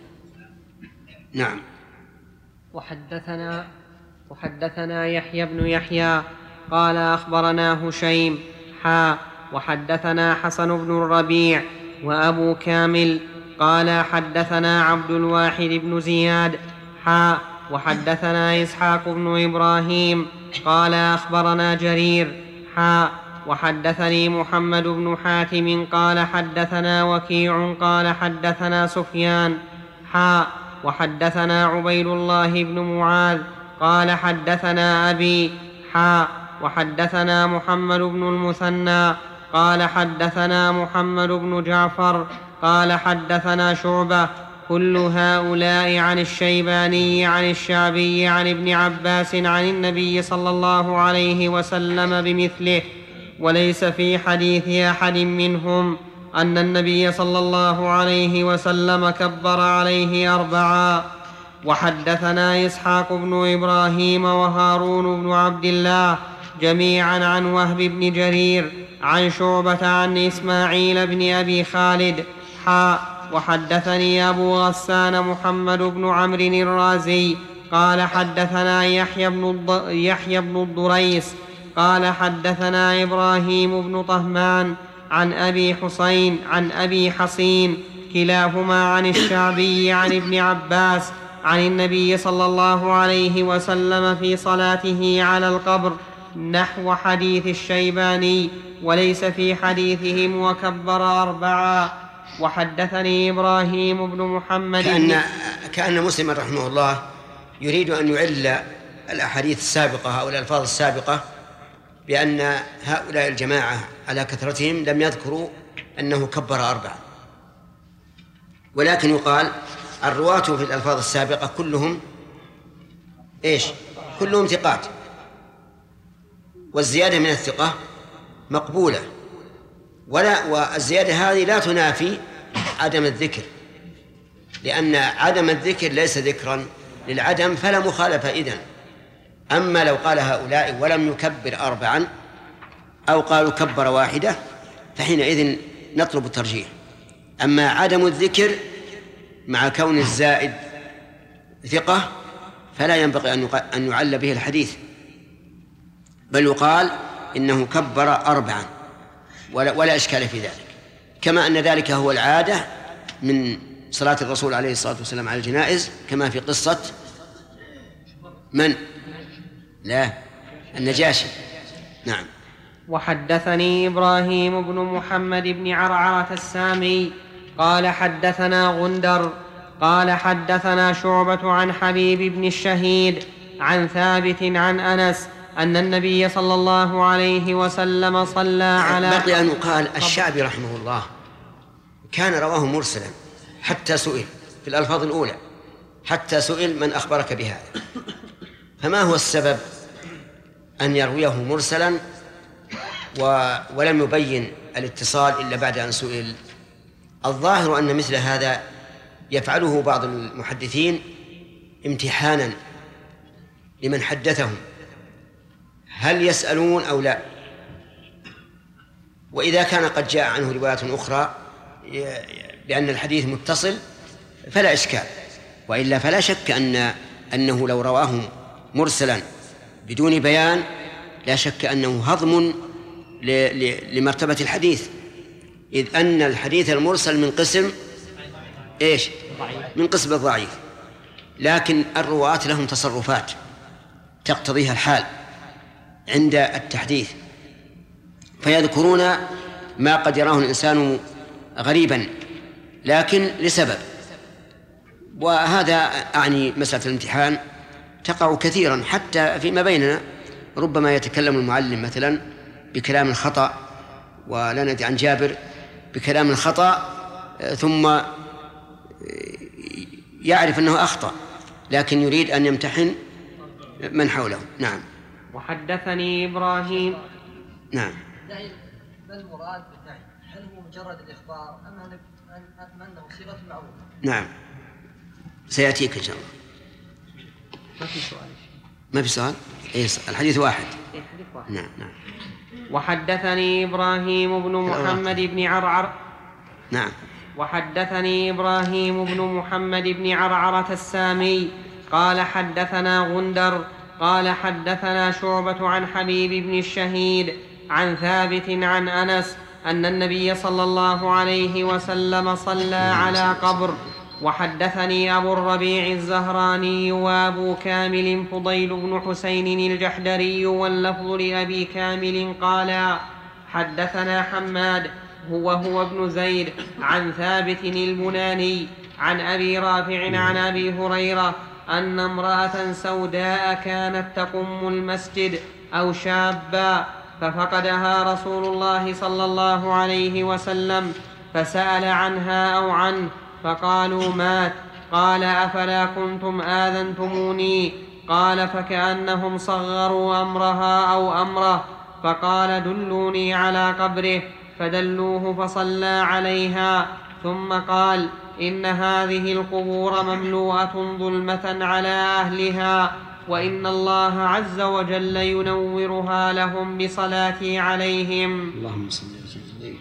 نعم.
وحدثنا وحدثنا يحيى بن يحيى قال أخبرنا هشيم حا وحدثنا حسن بن الربيع وأبو كامل قال حدثنا عبد الواحد بن زياد حا وحدثنا إسحاق بن إبراهيم قال أخبرنا جرير حا وحدثني محمد بن حاتم قال حدثنا وكيع قال حدثنا سفيان حا وحدثنا عبيد الله بن معاذ قال حدثنا أبي حا وحدثنا محمد بن المثنى قال حدثنا محمد بن جعفر قال حدثنا شعبة كل هؤلاء عن الشيباني عن الشعبي عن ابن عباس عن النبي صلى الله عليه وسلم بمثله، وليس في حديث أحد منهم أن النبي صلى الله عليه وسلم كبر عليه أربعا. وحدثنا إسحاق بن إبراهيم وهارون بن عبد الله جميعا عن وهب بن جرير عن شعبة عن إسماعيل بن أبي خالد حا وحدثني أبو غسان محمد بن عمرو الرازي قال حدثنا يحيى بن, الض... يحيى بن الضريس قال حدثنا إبراهيم بن طهمان عن أبي حسين عن أبي حصين كلاهما عن الشعبي عن ابن عباس عن النبي صلى الله عليه وسلم في صلاته على القبر نحو حديث الشيباني، وليس في حديثهم وكبر أربعا. وحدثني إبراهيم بن محمد
كأن, كأن مسلم رحمه الله يريد أن يعل الأحاديث السابقة أو الألفاظ السابقة بأن هؤلاء الجماعة على كثرتهم لم يذكروا أنه كبر أربعا، ولكن يقال الرواة في الألفاظ السابقة كلهم إيش؟ كلهم ثقات، والزيادة من الثقة مقبولة، ولا والزيادة هذه لا تنافي عدم الذكر، لأن عدم الذكر ليس ذكرا للعدم فلا مخالفة إذن. أما لو قال هؤلاء ولم يكبر أربعا أو قالوا كبر واحدة فحينئذ نطلب الترجيح. أما عدم الذكر مع كون الزائد ثقة فلا ينبغي أن يعل به الحديث، بل يقال إنه كبر أربعا ولا, ولا إشكال في ذلك، كما أن ذلك هو العادة من صلاة الرسول عليه الصلاة والسلام على الجنائز، كما في قصة من؟ لا النجاشي. نعم.
وحدثني إبراهيم بن محمد بن عرعرة السامي قال حدثنا غندر قال حدثنا شعبة عن حبيب بن الشهيد عن ثابت عن أنس أن النبي صلى الله عليه وسلم صلى على
بقي أن يقال الشعبي رحمه الله كان رواه مرسلا حتى سئل في الألفاظ الأولى، حتى سئل من أخبرك بهذا، فما هو السبب أن يرويه مرسلا ولم يبين الاتصال إلا بعد أن سئل؟ الظاهر أن مثل هذا يفعله بعض المحدثين امتحانا لمن حدثهم، هل يسألون أو لا؟ وإذا كان قد جاء عنه روايات أخرى بأن الحديث متصل فلا إشكال، وإلا فلا شك أن أنه لو رواه مرسلا بدون بيان لا شك أنه هضم لمرتبة الحديث، إذ أن الحديث المرسل من قسم إيش؟ من قسم الضعيف، لكن الرواة لهم تصرفات تقتضيها الحال عند التحديث، فيذكرون ما قد يراه الإنسان غريبا لكن لسبب. وهذا أعني مسألة الامتحان تقع كثيرا حتى فيما بيننا، ربما يتكلم المعلم مثلا بكلام خطأ ولا ندري عن جابر بكلام خطأ ثم يعرف أنه أخطأ لكن يريد أن يمتحن من حوله. نعم.
وحدثني إبراهيم.
نعم.
ما المراد بالنهي؟ هل هو مجرد الإخبار أم أنه صيغة معروفة؟
نعم سيأتيك إن شاء الله.
ما في سؤال.
ما في سؤال؟ إيه الحديث واحد.
إيه حديث واحد.
نعم نعم.
وحدثني إبراهيم بن محمد بن عرعر.
نعم.
وحدثني إبراهيم بن محمد بن عرعرة السامي قال حدثنا غندر قال حدثنا شعبة عن حبيب بن الشهيد عن ثابت عن أنس أن النبي صلى الله عليه وسلم صلى على قبر. وحدثني أبو الربيع الزهراني وأبو كامل فضيل بن حسين الجحدري واللفظ لأبي كامل قال حدثنا حماد هو هو ابن زيد عن ثابت البناني عن أبي رافع عن أبي هريرة أن امرأة سوداء كانت تقم المسجد أو شابا ففقدها رسول الله صلى الله عليه وسلم فسأل عنها أو عنه فقالوا مات. قال أفلا كنتم آذنتموني؟ قال فكأنهم صغروا أمرها أو أمره فقال دلوني على قبره فدلوه فصلى عليها ثم قال إن هذه القبور مملوءة ظلمة على أهلها وإن الله عز وجل ينورها لهم بصلاتي عليهم.
اللهم صل وسلم.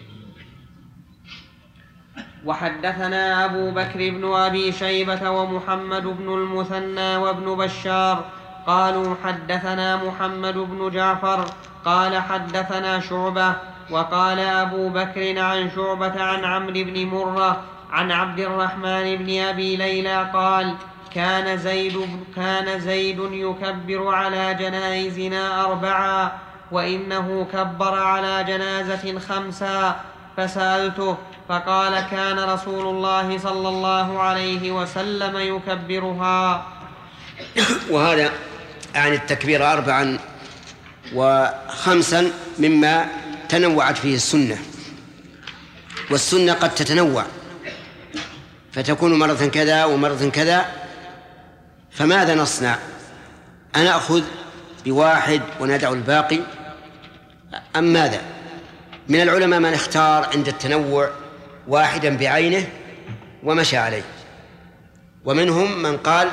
وحدثنا أبو بكر بن أبي شيبة ومحمد بن المثنى وابن بشار قالوا حدثنا محمد بن جعفر قال حدثنا شعبة وقال أبو بكر عن شعبة عن عمرو بن مرة عن عبد الرحمن بن أبي ليلى قال كان زيد, كان زيد يكبر على جنائزنا أربعا وإنه كبر على جنازة خمسا فسألته فقال كان رسول الله صلى الله عليه وسلم يكبرها.
وهذا عن التكبير أربعا وخمسا مما تنوعت فيه السنة، والسنة قد تتنوع فتكون مرة كذا ومرة كذا، فماذا نصنع؟ أنأخذ بواحد وندع الباقي أم ماذا؟ من العلماء من اختار عند التنوع واحدا بعينه ومشى عليه، ومنهم من قال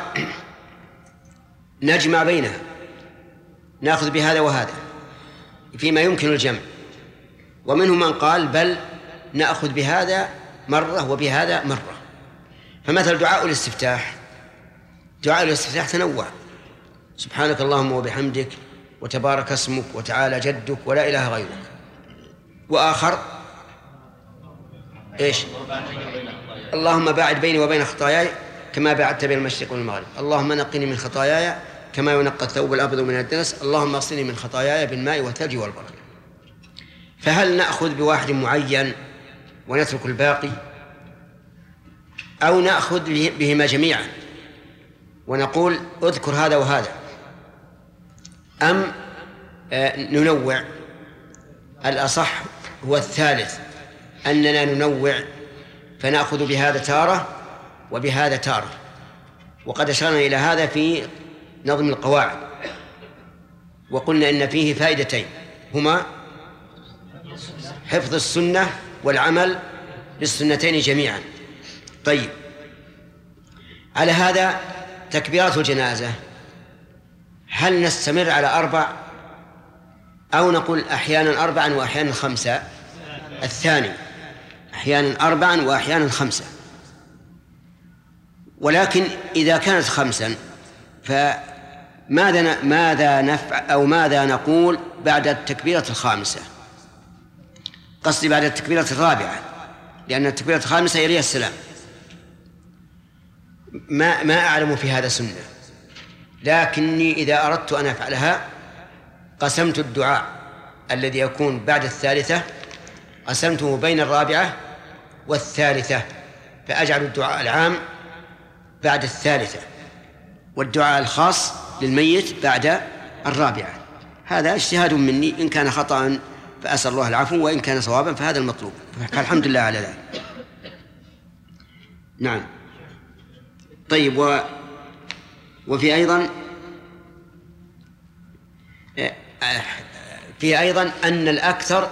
نجمع بينها، نأخذ بهذا وهذا فيما يمكن الجمع، ومنهم من قال بل نأخذ بهذا مرة وبهذا مرة. فمثل دعاء الاستفتاح، دعاء الاستفتاح تنوع، سبحانك اللهم وبحمدك وتبارك اسمك وتعالى جدك ولا إله غيرك. وآخر إيش؟ اللهم باعد بيني وبين خطاياي كما باعدت بين المشرق والمغرب، اللهم نقني من خطاياي كما ينقى الثوب الأبيض من الدنس، اللهم اغسلني من خطاياي بالماء والثلج والبرد. فهل نأخذ بواحد معين ونترك الباقي، أو نأخذ بهما جميعا ونقول اذكر هذا وهذا، أم ننوع؟ الأصح هو الثالث، أننا ننوع فنأخذ بهذا تارة وبهذا تارة، وقد أشرنا إلى هذا في نظم القواعد وقلنا إن فيه فائدتين هما حفظ السنة والعمل بالسنتين جميعا. طيب، على هذا تكبيرات الجنازة هل نستمر على أربع أو نقول أحيانا أربعا وأحيانا خمسة؟ الثاني، أحيانا أربعا وأحيانا خمسة. ولكن إذا كانت خمسا فماذا ماذا نفعل أو ماذا نقول بعد التكبيرة الخامسة؟ قصدي بعد التكبيرة الرابعة، لأن التكبيرة الخامسة يليها السلام. ما ما أعلم في هذا سنة، لكني إذا أردت أن أفعلها قسمت الدعاء الذي يكون بعد الثالثة قسمته بين الرابعة والثالثة، فأجعل الدعاء العام بعد الثالثة والدعاء الخاص للميت بعد الرابعة. هذا اجتهاد مني، إن كان خطأ فأسأل الله العفو، وإن كان صوابا فهذا المطلوب، فالحمد لله على ذلك. نعم. طيب، و وفي أيضا في أيضا أن الأكثر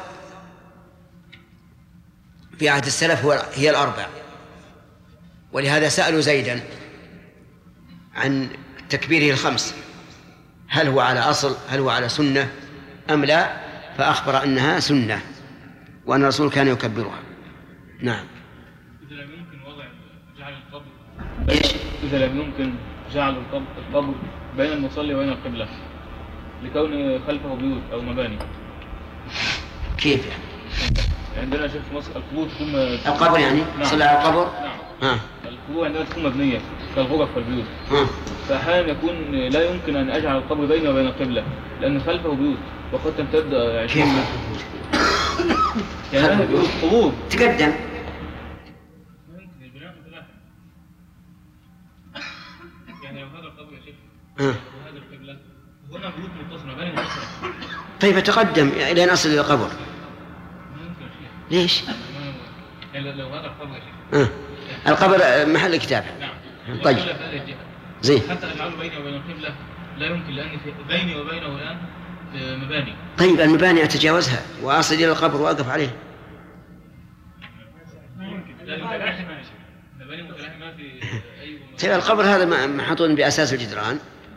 في عهد السلف هو هي الأربع، ولهذا سألوا زيدا عن تكبيره الخمس هل هو على أصل، هل هو على سنة أم لا، فأخبر أنها سنة وأن الرسول كان يكبرها. نعم.
إذا لم يمكن وضع جعل القبر
إيش؟
إذا لم يمكن جعل القبر بين المصلي وبين القبلة لكون خلفه بيوت أو مباني.
كيف يعني؟
عندنا شيخ في مصر القبور تكون
القبر يعني
نعم.
صلى على القبر.
نعم.
ها.
القبور عندنا تكون مبنية كالغرف والبيوت.
ها.
فأحيانا يكون لا يمكن أن أجعل القبر بيني وبين القبلة لأن خلفه بيوت وقد تمتد عشرين متر. يعني هذا بيوت قبور.
تقدم.
يعني لو هذا القبر يا شيخ
ها.
وهذا القبلة هنا بيوت متصلة بين متصلة.
طيب تقدم إلى نصل إلى القبر. ليش؟
يعني لو هذا القبر يا شيخ.
ها. القبر محل كتابه.
نعم.
طيب. زين.
حتى أجعله بيني وبين القبلة لا يمكن لأن بيني وبينه الآن مباني.
طيب المباني أتجاوزها وأصل إلى القبر وأقف عليه. طيب القبر هذا محطوط بأساس الجدران.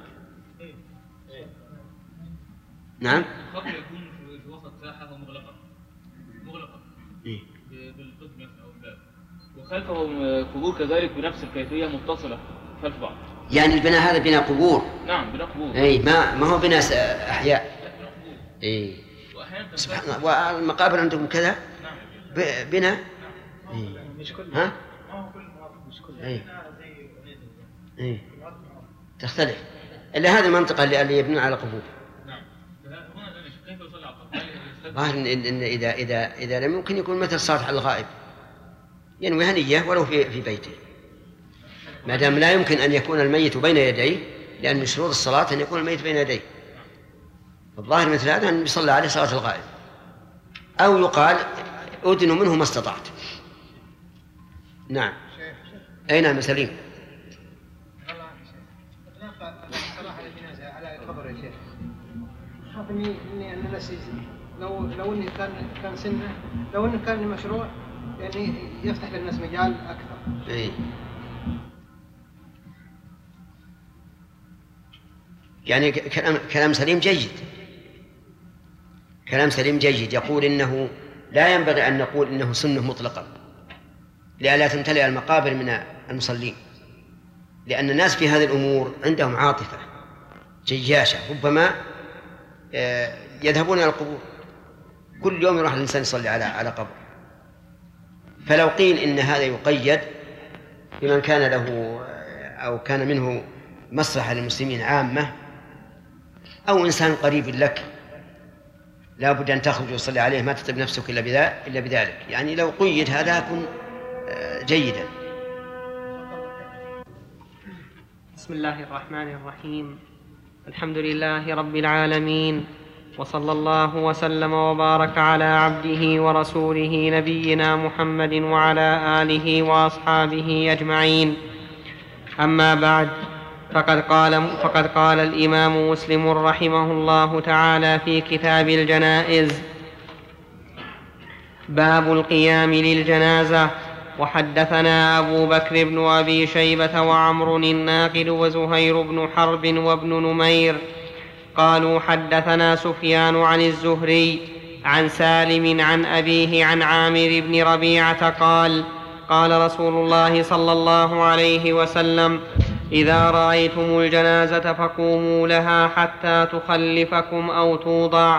نعم.
القبر يكون في وسط ساحة ومغلقة مغلقة بالقسم مثلا أو الباب، وخلفه قبور كذلك بنفس الكيفية متصلة خلف بعض.
يعني البناء هذا بناء قبور.
نعم بناء قبور.
اي ما ما هو بناء احياء. اي سبحان الله. والمقابر عندكم كذا؟
نعم.
بناء.
مش كل
ها؟
ما هو كل مش كل
اي اي تختلف الا هذه المنطقة اللي يبنون على قبور.
نعم. هنا كيف يصلي على القبر؟
ظاهر إن, إن إذا إذا إذا لم يمكن يكون مثل صالح الغائب ينوي هنية ولو في في بيته، ما دام لا يمكن أن يكون الميت بين يديه، لأن من شروط الصلاة أن يكون الميت بين يديه. الظاهر مثل هذا أن يصلى عليه صلاة الغائب، أو يقال أدنوا منه ما استطعت. نعم. أي نعم سليم.
خاف اني اني انا نسيت لو لو اني كان كان سنه لو انه كان مشروع يعني يفتح للناس مجال اكثر.
اي يعني كلام كلام سليم جيد، كلام سليم جيد. يقول انه لا ينبغي ان نقول انه سنه مطلقا لئلا تمتلئ المقابر من المصلين، لان الناس في هذه الامور عندهم عاطفه جياشه، ربما يذهبون إلى القبور كل يوم يروح الإنسان يصلي على على قبر. فلو قيل إن هذا يقيد بمن كان له أو كان منه مصلحة للمسلمين عامة أو إنسان قريب لك لا بد أن تخرج وتصلي عليه ما تطب نفسك إلا بذلك، يعني لو قيد هذا يكون جيدا.
بسم الله الرحمن الرحيم. الحمد لله رب العالمين، وصلى الله وسلم وبارك على عبده ورسوله نبينا محمد وعلى آله وأصحابه أجمعين. أما بعد، فقد قال, فقد قال الإمام مسلم رحمه الله تعالى في كتاب الجنائز: باب القيام للجنازة. وحدثنا أبو بكر بن أبي شيبة وعمر الناقد وزهير بن حرب وابن نمير قالوا حدثنا سفيان عن الزهري عن سالم عن أبيه عن عامر بن ربيعة قال: قال رسول الله صلى الله عليه وسلم: إذا رأيتم الجنازة فقوموا لها حتى تخلفكم أو توضع.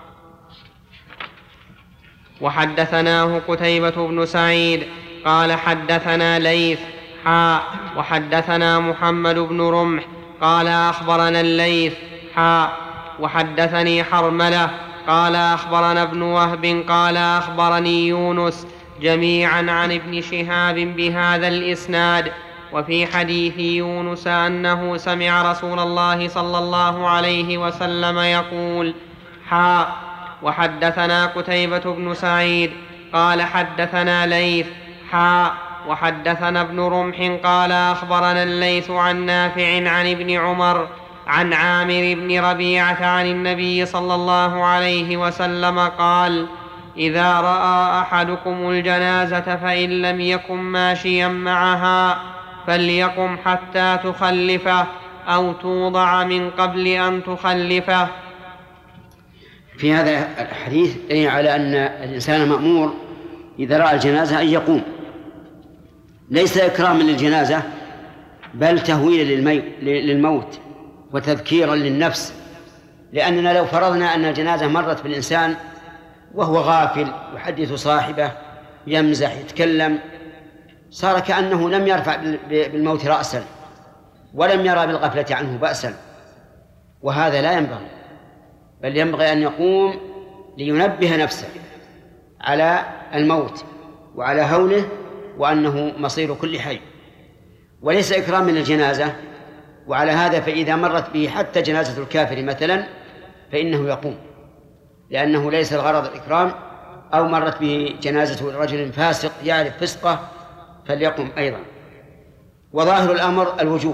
وحدثناه قتيبة بن سعيد قال حدثنا ليث حاء وحدثنا محمد بن رمح قال أخبرنا الليث حاء وحدثني حرملة قال أخبرنا ابن وهب قال أخبرني يونس جميعا عن ابن شهاب بهذا الإسناد. وفي حديث يونس أنه سمع رسول الله صلى الله عليه وسلم يقول: حاء وحدثنا قتيبة بن سعيد قال حدثنا ليث حاء وحدثنا ابن رمح قال أخبرنا الليث عن نافع عن ابن عمر عن عامر بن ربيعة عن النبي صلى الله عليه وسلم قال إذا رأى أحدكم الجنازة فإن لم يكن ماشيا معها فليقم حتى تخلفه أو توضع من قبل أن تخلفه.
في هذا الحديث دليل على أن الإنسان مأمور إذا رأى الجنازة أن يقوم، ليس إكراما للجنازة بل تهويلا للموت وتذكيرا للنفس، لأننا لو فرضنا أن الجنازة مرت بالإنسان وهو غافل يحدث صاحبه يمزح يتكلم صار كأنه لم يرفع بالموت رأسا ولم يرى بالغفلة عنه بأسا، وهذا لا ينبغي، بل ينبغي أن يقوم لينبه نفسه على الموت وعلى هوله وأنه مصير كل حي، وليس إكراما للجنازة. وعلى هذا فإذا مرت به حتى جنازة الكافر مثلا فإنه يقوم، لأنه ليس الغرض الإكرام، أو مرت به جنازة رجل فاسق يعرف فسقه فليقم أيضا. وظاهر الأمر الوجوب،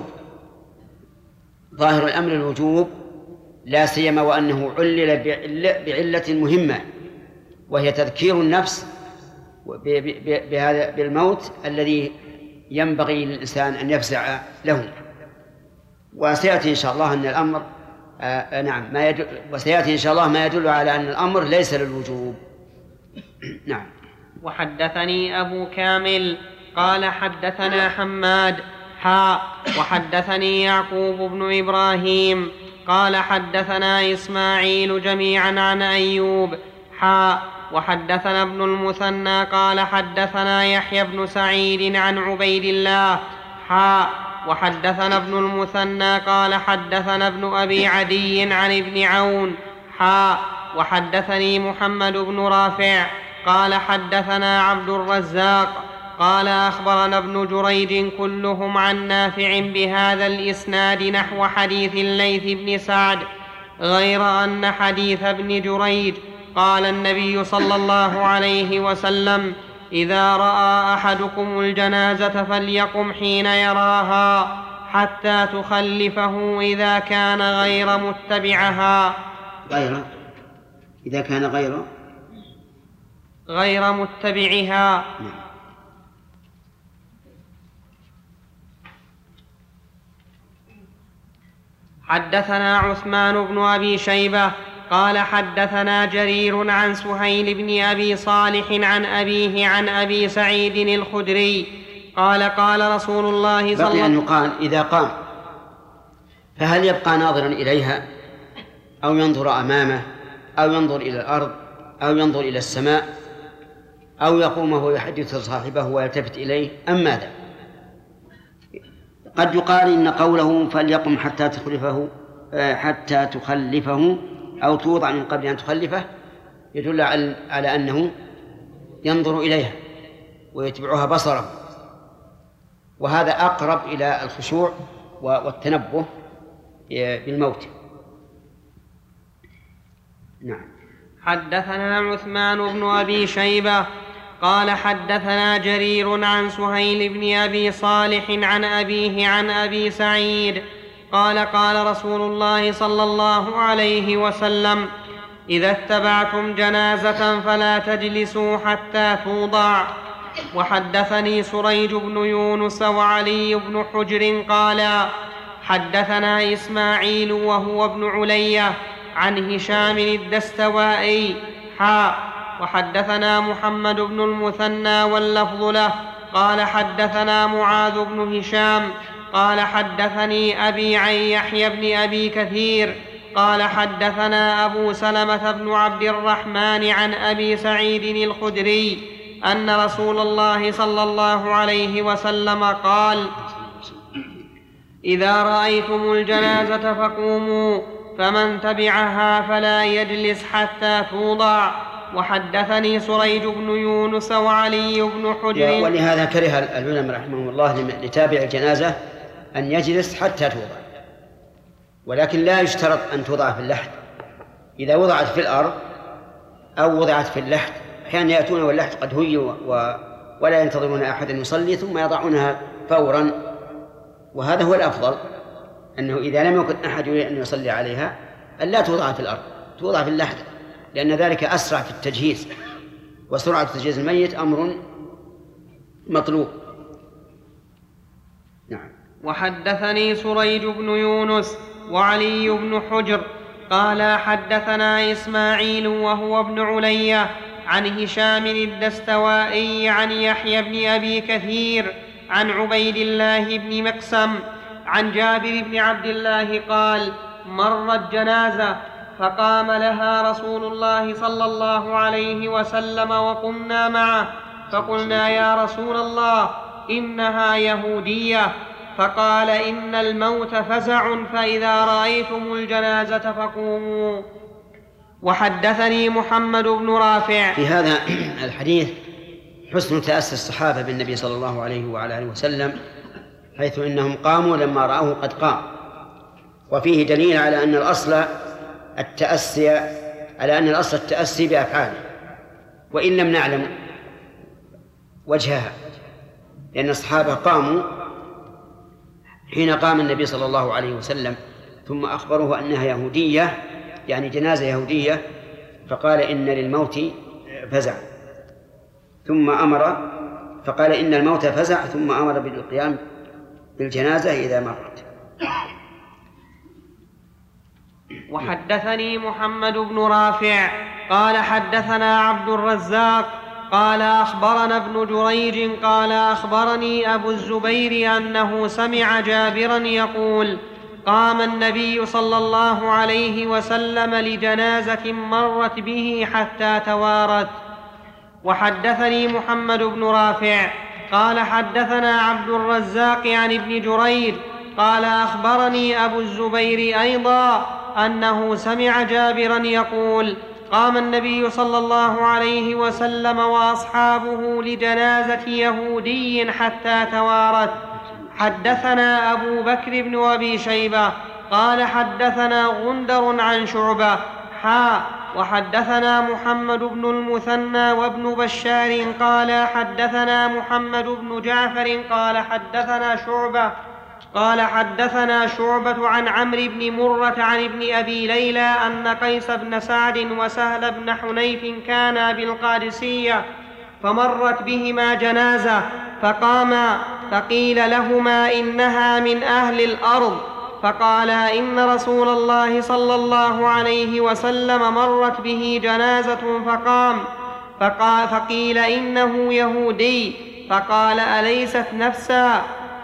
ظاهر الأمر الوجوب لا سيما وأنه علل بعلة مهمة وهي تذكير النفس بهذا بالموت الذي ينبغي للإنسان أن يفزع له. وسيأتي إن شاء الله أن الأمر آه نعم ما يدل وسيأتي إن شاء الله ما يدل على أن الأمر ليس للوجوب. نعم.
وحدثني أبو كامل قال حدثنا حماد حاء وحدثني يعقوب بن إبراهيم قال حدثنا إسماعيل جميعا عن أيوب حاء وحدثنا ابن المثنى قال حدثنا يحيى بن سعيد عن عبيد الله حاء وحدثنا ابن المثنى قال حدثنا ابن أبي عدي عن ابن عون حاء وحدثني محمد بن رافع قال حدثنا عبد الرزاق قال أخبرنا ابن جريج كلهم عن نافع بهذا الإسناد نحو حديث الليث بن سعد، غير أن حديث ابن جريج قال النبي صلى الله عليه وسلم إذا رأى أحدكم الجنازة فليقم حين يراها حتى تخلفه إذا كان غير متبعها
غير إذا كان غير
غير متبعها. حدثنا عثمان بن أبي شيبة قال حدثنا جرير عن سهيل بن أبي صالح عن أبيه عن أبي سعيد الخدري قال قال رسول الله صلى الله عليه وسلم
بقي أن يقال إذا قام فهل يبقى ناظرا إليها أو ينظر أمامه أو ينظر إلى الأرض أو ينظر إلى السماء أو يقوم وهو يحدث صاحبه ويلتفت إليه أم ماذا؟ قد يقال إن قوله فليقم حتى تخلفه حتى تخلفه أو توضع من قبل أن تخلفه يدل على أنه ينظر إليها ويتبعها بصره، وهذا أقرب إلى الخشوع والتنبه بالموت. نعم.
حدثنا عثمان بن أبي شيبة قال حدثنا جرير عن سهيل بن أبي صالح عن أبيه عن أبي سعيد قال قال رسول الله صلى الله عليه وسلم إذا اتبعتم جنازة فلا تجلسوا حتى توضع. وحدثني سريج بن يونس وعلي بن حجر قال حدثنا إسماعيل وهو ابن علية عن هشام الدستوائي حاء وحدثنا محمد بن المثنى واللفظ له قال حدثنا معاذ بن هشام قال حدثني أبي عن يحيى بن أبي كثير قال حدثنا أبو سلمة بن عبد الرحمن عن أبي سعيد الخدري أن رسول الله صلى الله عليه وسلم قال إذا رأيتم الجنازة فقوموا فمن تبعها فلا يجلس حتى توضع. وحدثني سريج بن يونس وعلي بن حجر.
ولهذا كره العلماء رحمهم الله لتابع الجنازة أن يجلس حتى توضع، ولكن لا يشترط أن توضع في اللحد. إذا وضعت في الأرض أو وضعت في اللحد. أحيانا يأتون واللحد قد هي و... ولا ينتظرون أحدا يصلي ثم يضعونها فورا، وهذا هو الأفضل، أنه إذا لم يكن أحد يريد أن يصلي عليها أن لا توضع في الأرض، توضع في اللحد، لأن ذلك أسرع في التجهيز، وسرعة تجهيز الميت أمر مطلوب. نعم.
وحدثني سريج بن يونس وعلي بن حجر قال حدثنا إسماعيل وهو ابن علية عن هشام الدستوائي عن يحيى بن أبي كثير عن عبيد الله بن مقسم عن جابر بن عبد الله قال مرت جنازة فقام لها رسول الله صلى الله عليه وسلم وقمنا معه فقلنا يا رسول الله إنها يهودية، فقال إن الموت فزع فإذا رأيتم الجنازة فقوموا. وحدثني محمد بن رافع.
في هذا الحديث حسن تأسي الصحابة بالنبي صلى الله عليه وعلى آله وسلم، حيث إنهم قاموا لما رأوه قد قام، وفيه دليل على أن الأصل التأسي على أن الأصل التأسي بأفعاله، وإن لم نعلم وجهها، لأن الصحابة قاموا حين قام النبي صلى الله عليه وسلم ثم أخبروه أنها يهودية، يعني جنازة يهودية، فقال إن للموت فزع، ثم أمر فقال إن الموت فزع ثم أمر بالقيام بالجنازة إذا مرت.
وحدثني محمد بن رافع قال حدثنا عبد الرزاق قال أخبرنا ابن جريج قال أخبرني أبو الزبير أنه سمع جابرا يقول قام النبي صلى الله عليه وسلم لجنازة مرت به حتى توارت. وحدثني محمد بن رافع قال حدثنا عبد الرزاق عن ابن جريج قال أخبرني أبو الزبير أيضا أنه سمع جابرا يقول قام النبي صلى الله عليه وسلم وأصحابه لجنازة يهودي حتى توارت. حدثنا أبو بكر بن أبي شيبة قال حدثنا غندر عن شعبة حا وحدثنا محمد بن المثنى وابن بشار قال حدثنا محمد بن جعفر قال حدثنا شعبة قال حدثنا شعبة عن عمرو بن مرة عن ابن أبي ليلى أن قيس بن سعد وسهل بن حنيف كانا بالقادسية فمرت بهما جنازة فقاما فقيل لهما إنها من أهل الأرض، فقالا إن رسول الله صلى الله عليه وسلم مرت به جنازة فقام، فقال فقيل إنه يهودي، فقال أليست نفسا؟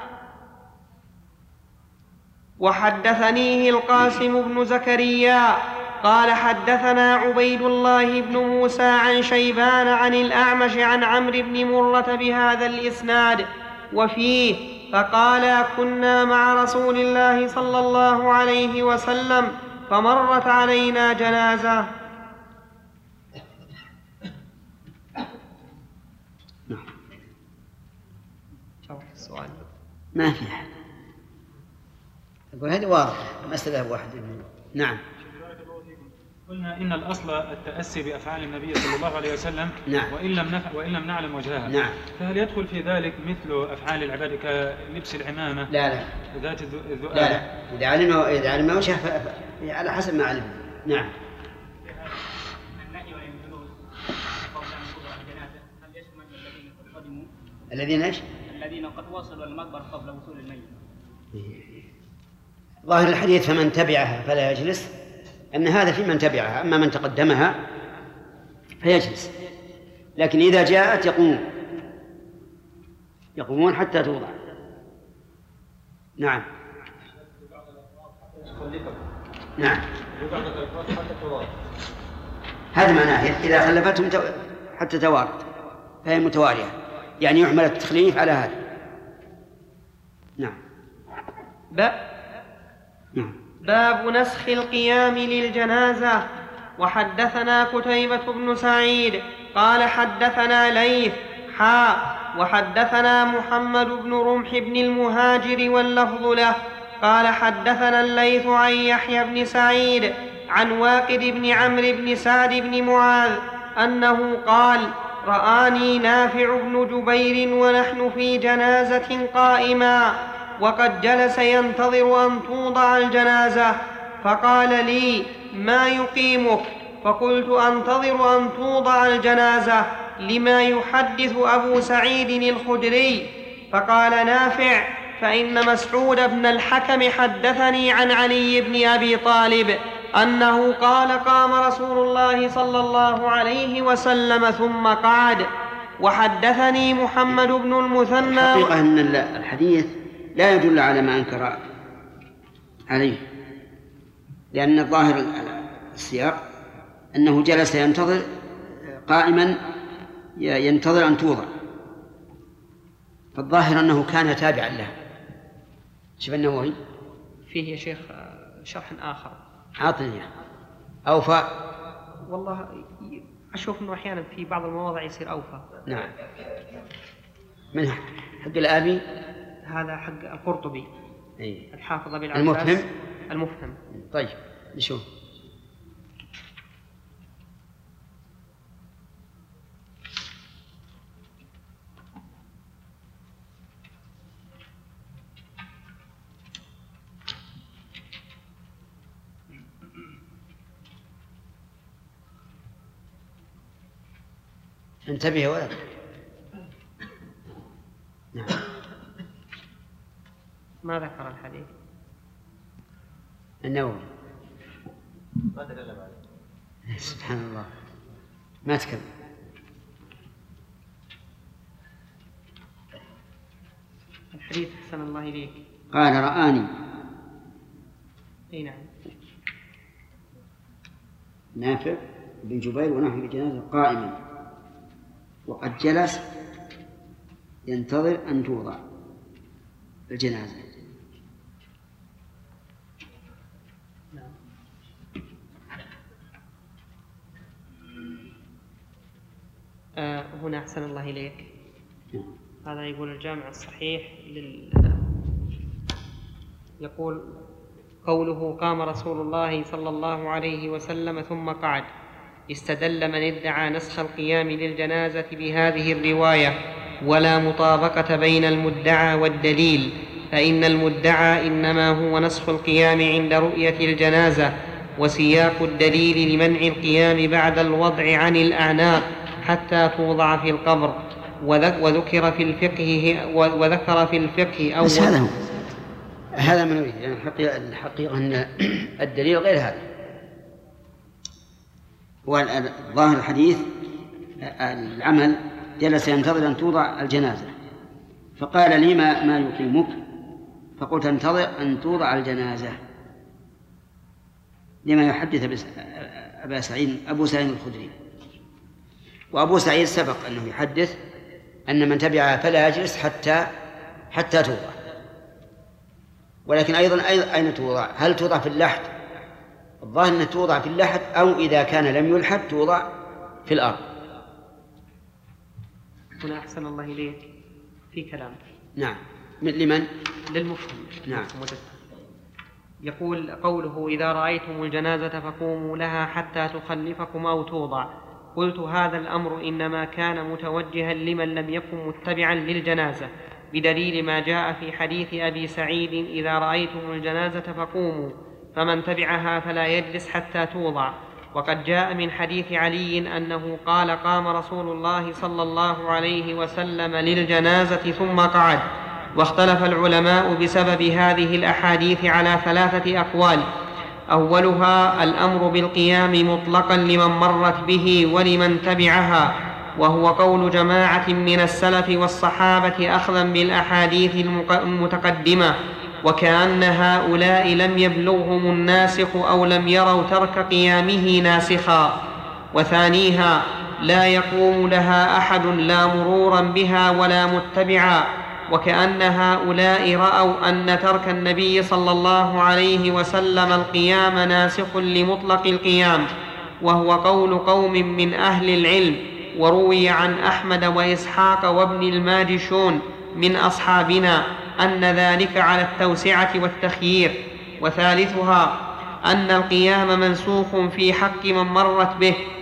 وحدثنيه القاسم بن زكريا قال حدثنا عبيد الله بن موسى عن شيبان عن الأعمش عن عمرو بن مرة بهذا الإسناد وفيه فقال كنا مع رسول الله صلى الله عليه وسلم فمرت علينا جنازة.
السؤال ما في أحد أقول هذه واضحة مسألة واحدة. نعم.
قلنا إن الأصل التأسي بأفعال النبي صلى الله عليه وسلم.
نعم.
وإن لم نفع وإن لم نعلم وجهها.
نعم.
فهل يدخل في ذلك مثل أفعال العباد كلبس العمامة؟
لا لا.
ذات الذؤاب؟
لا لا. إذا علمه إذا علمه وجه على حسب ما علمه. نعم. الذين ايش؟
الذين قد وصلوا المقبرة قبل وصول الميت.
ظاهر الحديث فمن تبعها فلا يجلس، أن هذا في من تبعها، أما من تقدمها فيجلس، لكن إذا جاءت يقومون يقومون حتى توضع. نعم. نعم. هذا معناه إذا خلفتهم حتى توارت فهي متوارية، يعني يحمل التخليف على هذا. نعم.
نعم. باب نسخ القيام للجنازة. وحدثنا قتيبة بن سعيد قال حدثنا ليث حا وحدثنا محمد بن رمح بن المهاجر واللفظ له قال حدثنا الليث عن يحيى بن سعيد عن واقد بن عمرو بن سعد بن معاذ أنه قال: رآني نافع بن جبير ونحن في جنازة قائما وقد جلس ينتظر أن توضع الجنازة، فقال لي: ما يقيمك؟ فقلت: أنتظر أن توضع الجنازة لما يحدث أبو سعيد الخدري. فقال نافع: فإن مسعود بن الحكم حدثني عن علي بن أبي طالب أنه قال: قام رسول الله صلى الله عليه وسلم ثم قعد. وحدثني محمد بن المثنى.
حقيقة أن الحديث لا يدل على ما أنكر عليه، لأن ظاهر السياق أنه جلس ينتظر قائما ينتظر أن توضع، فالظاهر أنه كان تابعا له. شوف النووي
فيه يا شيخ شرح آخر
عاطني أوفى.
والله أشوف أنه أحيانا في بعض المواضع يصير أوفى.
نعم. من حق الآبي؟
هذا حق القرطبي.
أيه.
الحافظ أبي العباس.
المفهم؟
المفهم.
طيب نشوف. انتبه يا ولد. نعم.
ما ذكر الحديث
النووي.
ما تكلم عليه.
سبحان الله ما تكلم.
الحديث أحسن الله إليك.
قال: رآني.
أي نعم.
نافع بن جبير ونحن في جنازة قائما وقد جلس ينتظر أن توضع الجنازة.
آه هنا أحسن الله إليك. هذا يقول الجامع الصحيح لل... يقول: قوله قام رسول الله صلى الله عليه وسلم ثم قعد، استدل من ادعى نسخ القيام للجنازة بهذه الرواية، ولا مطابقة بين المدعى والدليل، فإن المدعى إنما هو نسخ القيام عند رؤية الجنازة، وسياق الدليل لمنع القيام بعد الوضع عن الأعناق حتى توضع في القبر، وذكر في الفقه وذكر في الفقه أول.
بس هذا هو هذا من نريد، يعني الحقيقة أن الدليل غير هذا. وظاهر الحديث العمل جلس ينتظر أن توضع الجنازة، فقال لي: ما, ما يقيمك؟ فقلت: انتظر أن توضع الجنازة لما يحدث أبا سعيد أبو سعيد الخدري. وأبو سعيد سبق أنه يحدث أن من تبعها فلا يجلس حتى حتى توضع. ولكن أيضا أين توضع؟ هل توضع في اللحد؟ الظاهر أنها توضع في اللحد، أو إذا كان لم يلحد توضع في الأرض.
هنا أحسن الله إليك في كلام.
نعم. لمن؟
للمفهم.
نعم.
يقول: قوله: إذا رأيتم الجنازة فقوموا لها حتى تخلفكم أو توضع. قلت: هذا الأمر إنما كان متوجها لمن لم يكن متبعا للجنازة، بدليل ما جاء في حديث أبي سعيد: إذا رأيتم الجنازة فقوموا، فمن تبعها فلا يجلس حتى توضع. وقد جاء من حديث علي أنه قال: قام رسول الله صلى الله عليه وسلم للجنازة ثم قعد. واختلف العلماء بسبب هذه الأحاديث على ثلاثة أقوال: أولها الأمر بالقيام مطلقا لمن مرت به ولمن تبعها، وهو قول جماعة من السلف والصحابة أخذا بالأحاديث المتقدمة، وكأن هؤلاء لم يبلغهم الناسخ أو لم يروا ترك قيامه ناسخا. وثانيها لا يقوم لها أحد لا مرورا بها ولا متبعا، وكأن هؤلاء رأوا أن ترك النبي صلى الله عليه وسلم القيام ناسخ لمطلق القيام، وهو قول قوم من أهل العلم. وروي عن أحمد وإسحاق وابن الماجشون من أصحابنا أن ذلك على التوسعة والتخيير. وثالثها أن القيام منسوخ في حق من مرت به،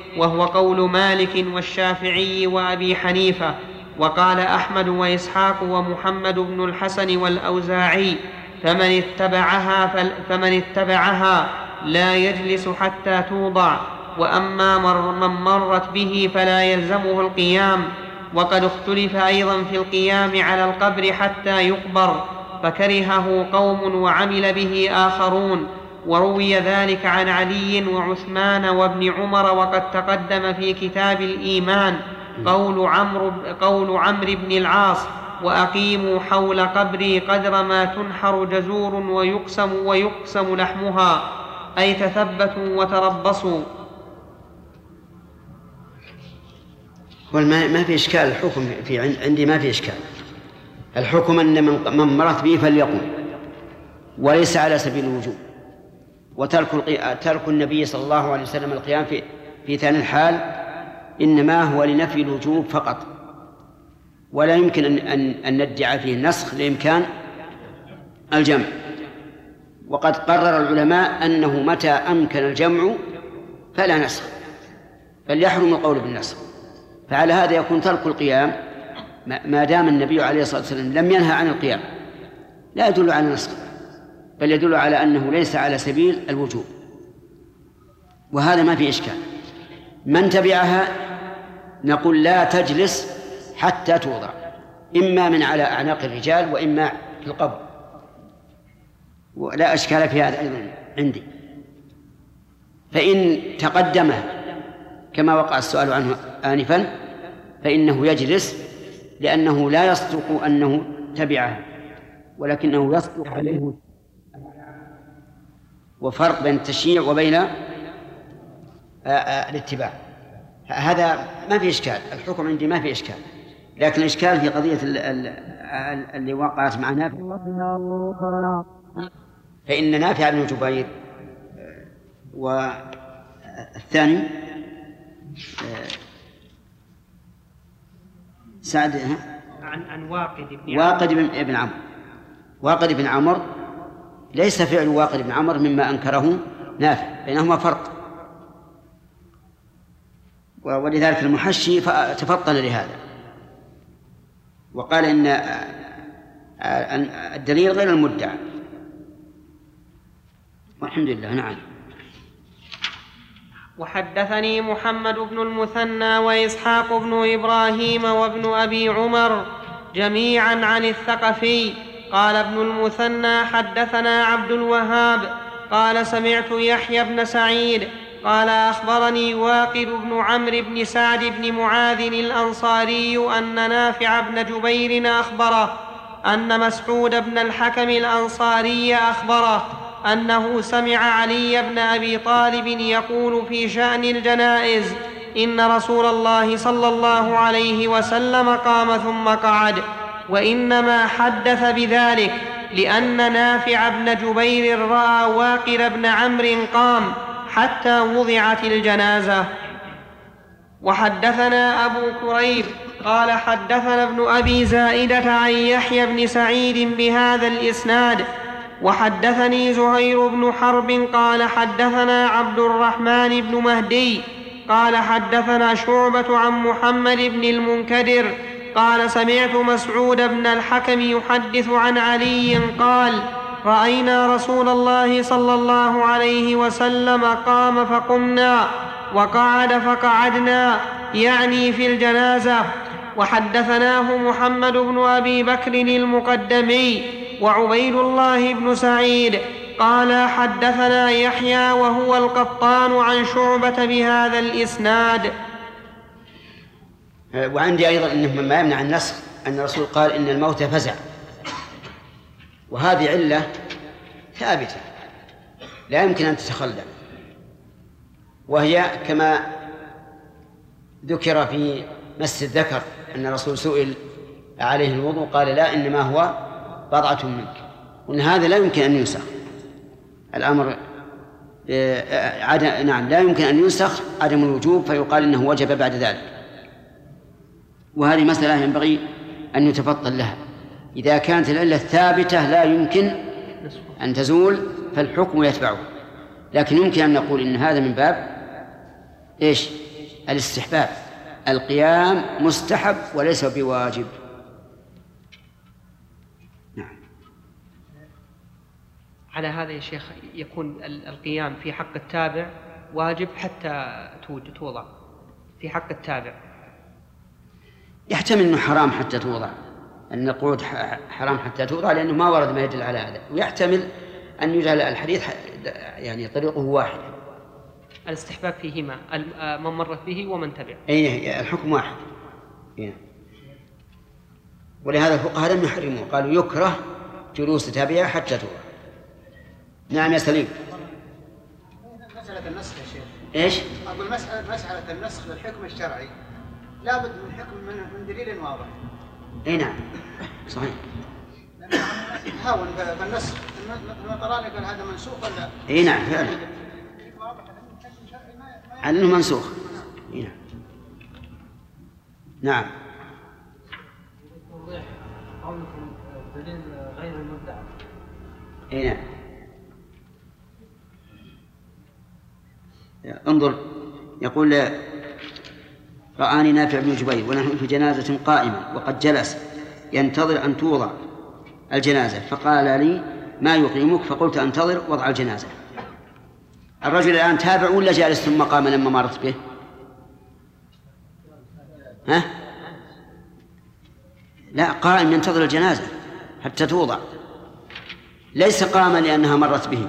وهو قول مالك والشافعي وأبي حنيفة. وقال أحمد وإسحاق ومحمد بن الحسن والأوزاعي فمن اتبعها, فمن اتبعها لا يجلس حتى توضع، وأما من مرت به فلا يلزمه القيام. وقد اختلف أيضا في القيام على القبر حتى يقبر، فكرهه قوم وعمل به آخرون، وروي ذلك عن علي وعثمان وابن عمر. وقد تقدم في كتاب الإيمان قول عمرو قول عمرو بن العاص: وأقيموا حول قبري قدر ما تنحر جزور ويقسم, ويقسم لحمها، أي تثبتوا وتربصوا.
ما في إشكال الحكم في عندي، ما في إشكال الحكم أن من مرت به فليقم، وليس على سبيل الوجوب. وترك ترك النبي صلى الله عليه وسلم القيام في في ثاني الحال إنما هو لنفي الوجوب فقط، ولا يمكن أن, أن, أن ندعي فيه النسخ لإمكان الجمع. وقد قرر العلماء أنه متى أمكن الجمع فلا نسخ، بل يحرم القول بالنسخ. فعلى هذا يكون ترك القيام ما دام النبي عليه الصلاة والسلام لم ينهى عن القيام لا يدل على النسخ، بل يدل على أنه ليس على سبيل الوجوب، وهذا ما في إشكال. من تبعها نقول لا تجلس حتى توضع، إما من على أعناق الرجال وإما في القبر، ولا أشكال في هذا أيضا عندي. فإن تقدمه كما وقع السؤال عنه آنفا فإنه يجلس، لأنه لا يصدق أنه تبعه، ولكنه يصدق عليه. وفرق بين التشييع وبين الاتباع، هذا ما في إشكال. الحكم عندي ما في إشكال، لكن الإشكال في قضية اللي وقعت مع نافع. فإن نافع بن جبير والثاني سعد
عن عن واقد بن
واقد بن عمرو واقد بن عمرو ليس فعل واقد بن عمرو مما أنكره نافع، بينهما فرق. ولذلك المحشي تفطن لهذا وقال إن الدليل غير المدعى، والحمد لله. نعم.
وحدثني محمد بن المثنى وإسحاق بن إبراهيم وابن أبي عمر جميعا عن الثقفي قال ابن المثنى حدثنا عبد الوهاب قال سمعت يحيى بن سعيد قال أخبرني واقد بن عمرو بن سعد بن معاذ الأنصاري أن نافع بن جبير أخبره أن مسعود بن الحكم الأنصاري أخبره أنه سمع علي بن أبي طالب يقول في شأن الجنائز: إن رسول الله صلى الله عليه وسلم قام ثم قعد. وإنما حدث بذلك لأن نافع بن جبير رأى واقر بن عمرو قام حتى وضعت الجنازة. وحدثنا أبو كريب قال حدثنا ابن أبي زائدة عن يحيى بن سعيد بهذا الإسناد. وحدثني زهير بن حرب قال حدثنا عبد الرحمن بن مهدي قال حدثنا شعبة عن محمد بن المنكدر قال سمعت مسعود بن الحكم يحدث عن علي قال: رأينا رسول الله صلى الله عليه وسلم قام فقمنا وقعد فقعدنا، يعني في الجنازة. وحدثناه محمد بن أبي بكر المقدمي وعبيد الله بن سعيد قال حدثنا يحيى وهو القطان عن شعبة بهذا الإسناد.
وعندي أيضا أنه مما يمنع النسخ أن الرسول قال إن الموت فزع، وهذه علة ثابتة لا يمكن أن تتخلى، وهي كما ذكر في مس الذكر أن الرسول سئل عليه الوضوء قال لا، إنما هو بضعة منك، وأن هذا لا يمكن أن ينسخ الأمر. عدم نعم لا يمكن أن ينسخ عدم الوجوب فيقال إنه وجب بعد ذلك. وهذه مسألة ينبغي أن يتفطن لها. إذا كانت العلة الثابتة لا يمكن أن تزول فالحكم يتبعه، لكن يمكن أن نقول إن هذا من باب إيش الاستحباب، القيام مستحب وليس بواجب. نعم.
على هذا يا شيخ يكون القيام في حق التابع واجب حتى توضع في حق التابع؟
يحتمل أنه حرام حتى توضع، أن القعود حرام حتى توضع لأنه ما ورد ما يدل على هذا، ويحتمل أن يجعل الحديث يعني طريقه واحد.
الاستحباب فيهما من مرت به ومن تبع.
أي الحكم واحد. إيه. ولهذا الفقهاء لم يحرموا، قالوا يكره جلوس تابعة حتى توضع. نعم يا سليم.
مسألة النسخ يا شيخ.
إيش؟
أقول مسألة مسألة النسخ للحكم الشرعي لابد من حكم من دليل واضح.
اي نعم صحيح.
هاون بالنسخ الطلالة قال هذا منسوخ ولا؟
اي نعم فعلا. على انه منسوخ. اي نعم. نعم.
قولكم دليل غير المدعى.
اي نعم. انظر يقول رآني نافع بن جبير ونحن في جنازة قائمة وقد جلس ينتظر أن توضع الجنازة، فقال لي ما يقيمك؟ فقلت أنتظر وضع الجنازة. الرجل الآن تابع ولا جالس ثم قام لما مرت به؟ ها؟ لا، قائم ينتظر الجنازة حتى توضع، ليس قاما لأنها مرت به.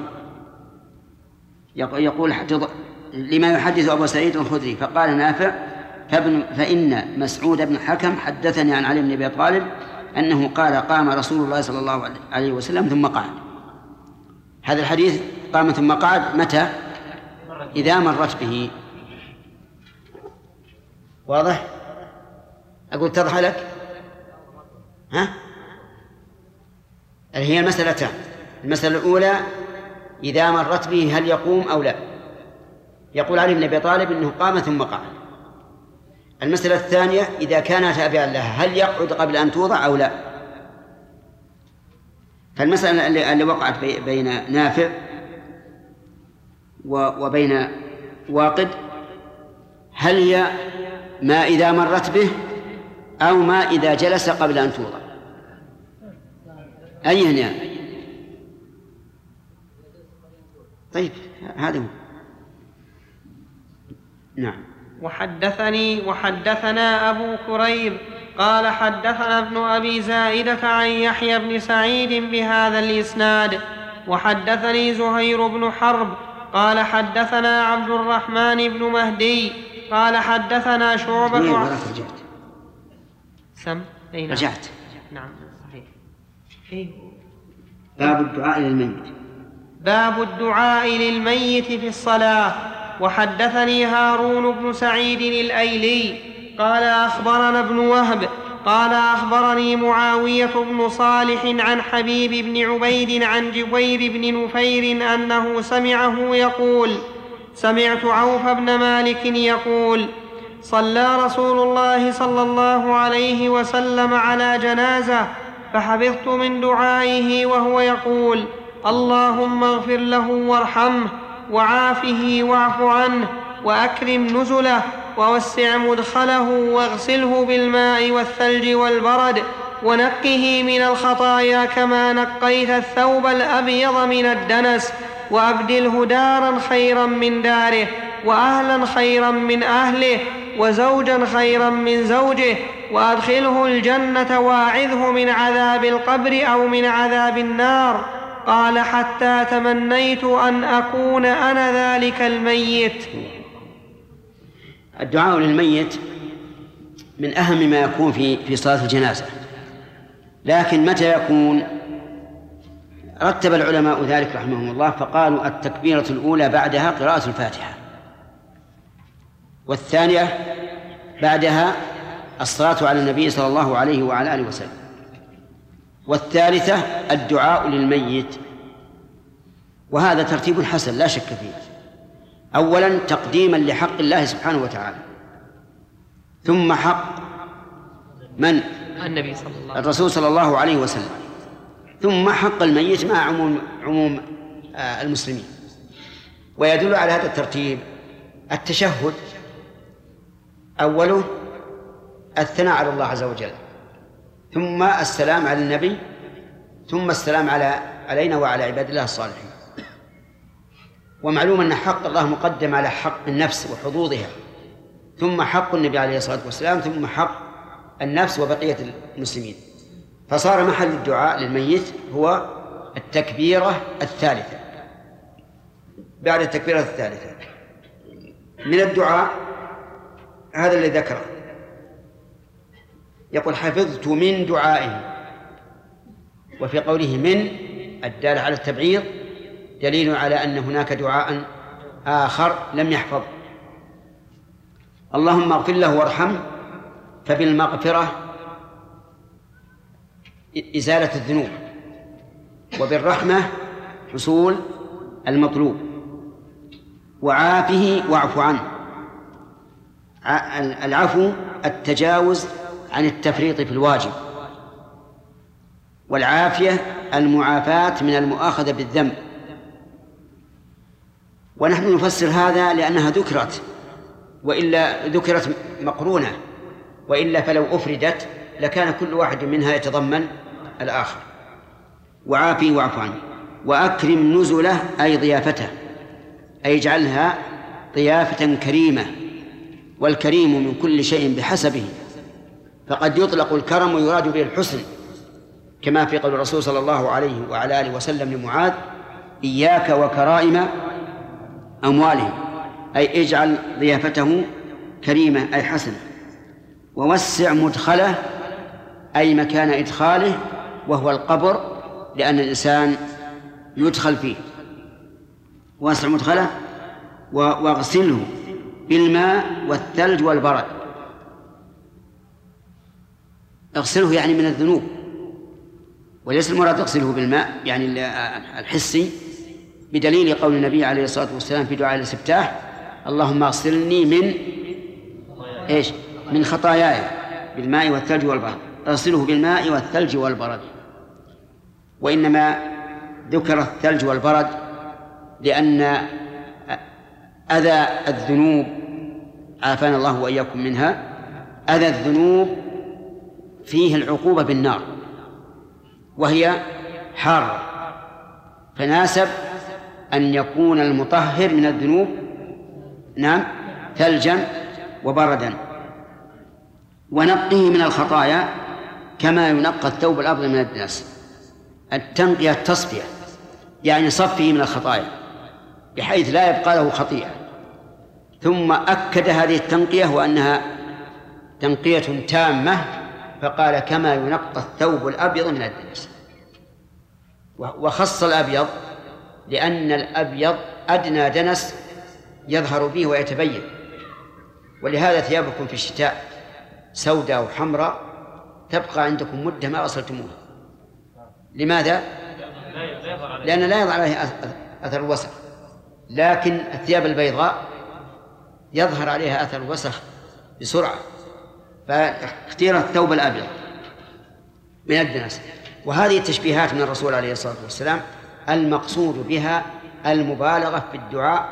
يقول حتى لما يحدث أبو سعيد الخدري فقال نافع فابن فإن مسعود بن الحكم حدثني عن علي بن أبي طالب أنه قال قام رسول الله صلى الله عليه وسلم ثم قعد. هذا الحديث قام ثم قعد متى؟ إذا مرت به. واضح؟ أقول تضح لك؟ ها؟ هي المسألتان. المسألة الأولى إذا مرت به هل يقوم أو لا؟ يقول علي بن أبي طالب إنه قام ثم قعد. المسألة الثانية إذا كان تابعا لها هل يقعد قبل أن توضع أو لا؟ فالمسألة اللي وقعت بين نافع وبين واقد هل هي ما إذا مرت به أو ما إذا جلس قبل أن توضع؟ أي هنا؟ طيب هذا هو. نعم.
وحدثني وحدثنا أبو كريب قال حدثنا ابن أبي زائدة عن يحيى بن سعيد بهذا الإسناد. وحدثني زهير بن حرب قال حدثنا عبد الرحمن بن مهدي قال حدثنا شعبة
عن رجعت
سم أي نعم.
رجعت
نعم صحيح. إيه؟
باب الدعاء للميت.
باب الدعاء للميت في الصلاة. وحدثني هارون بن سعيد الأيلي قال أخبرنا ابن وهب قال أخبرني معاوية بن صالح عن حبيب بن عبيد عن جبير بن نفير أنه سمعه يقول سمعت عوف بن مالك يقول صلى رسول الله صلى الله عليه وسلم على جنازة فحفظت من دعائه وهو يقول اللهم اغفر له وارحمه وعافه واعف عنه وأكرم نزله ووسع مدخله واغسله بالماء والثلج والبرد ونقه من الخطايا كما نقيت الثوب الأبيض من الدنس وأبدله دارا خيرا من داره وأهلا خيرا من أهله وزوجا خيرا من زوجه وأدخله الجنة واعذه من عذاب القبر أو من عذاب النار. قال حتى تمنيت أن أكون أنا ذلك الميت.
الدعاء للميت من أهم ما يكون في في صلاة الجنازة، لكن متى يكون؟ رتب العلماء ذلك رحمهم الله فقالوا التكبيرة الأولى بعدها قراءة الفاتحة، والثانية بعدها الصلاة على النبي صلى الله عليه وعلى آله وسلم، والثالثة الدعاء للميت. وهذا ترتيب حسن لا شك فيه. أولا تقديما لحق الله سبحانه وتعالى، ثم حق من؟
النبي صلى الله عليه وسلم
الرسول صلى الله عليه وسلم، ثم حق الميت مع عموم, عموم المسلمين. ويدل على هذا الترتيب التشهد أوله الثناء على الله عز وجل، ثم السلام على النبي، ثم السلام على علينا وعلى عباد الله الصالحين. ومعلوم أن حق الله مقدم على حق النفس وحظوظها، ثم حق النبي عليه الصلاة والسلام، ثم حق النفس وبقية المسلمين. فصار محل الدعاء للميت هو التكبيرة الثالثة. بعد التكبيرة الثالثة من الدعاء هذا الذي ذكره، يقول حفظت من دعائه. وفي قوله من الدال على التبعيض دليل على أن هناك دعاء آخر لم يحفظ. اللهم اغفر له وارحمه، فبالمغفرة إزالة الذنوب، وبالرحمة حصول المطلوب، وعافه واعف عنه. العفو التجاوز عن التفريط في الواجب، والعافية المعافاة من المؤاخذة بالذنب. ونحن نفسر هذا لأنها ذكرت، وإلا ذكرت مقرونة، وإلا فلو أفردت لكان كل واحد منها يتضمن الآخر. وعافي واعف عنه، وأكرم نزله أي ضيافته، أي اجعلها ضيافة كريمة، والكريم من كل شيء بحسبه، فقد يطلق الكرم ويراد به الحسن، كما في قول الرسول صلى الله عليه وعلى آله وسلم لمعاذ: إياك وكرائم أموالهم، أي اجعل ضيافته كريمة أي حسنة. ووسع مدخله أي مكان إدخاله، وهو القبر، لأن الإنسان يدخل فيه. وسع مدخله واغسله بالماء والثلج والبرد. اغسله يعني من الذنوب، وليس المراد اغسله بالماء يعني الحسي، بدليل قول النبي عليه الصلاة والسلام في دعاء الاستفتاح: اللهم اغسلني من ايش؟ من خطاياي بالماء والثلج والبرد. اغسله بالماء والثلج والبرد. وإنما ذكر الثلج والبرد لأن أذى الذنوب، عافانا الله وإياكم منها، أذى الذنوب فيه العقوبة بالنار، وهي حارة، فناسب أن يكون المطهر من الذنوب نعم ثلجا وبردا. ونقه من الخطايا كما ينقى الثوب الأبيض من الدنس. التنقية التصفية، يعني صفه من الخطايا بحيث لا يبقى له خطيئة. ثم أكد هذه التنقية وأنها تنقية تامة، فقال: كما ينقى الثوب الأبيض من الدنس. وخص الأبيض لأن الأبيض أدنى دنس يظهر به ويتبين. ولهذا ثيابكم في الشتاء سوداء وحمراء تبقى عندكم مدة ما غسلتموها. لماذا؟ لأن لا يظهر عليها أثر الوسخ. لكن الثياب البيضاء يظهر عليها أثر الوسخ بسرعة، فاختير الثوب الأبيض من الدنس. وهذه التشبيهات من الرسول عليه الصلاة والسلام المقصود بها المبالغة في الدعاء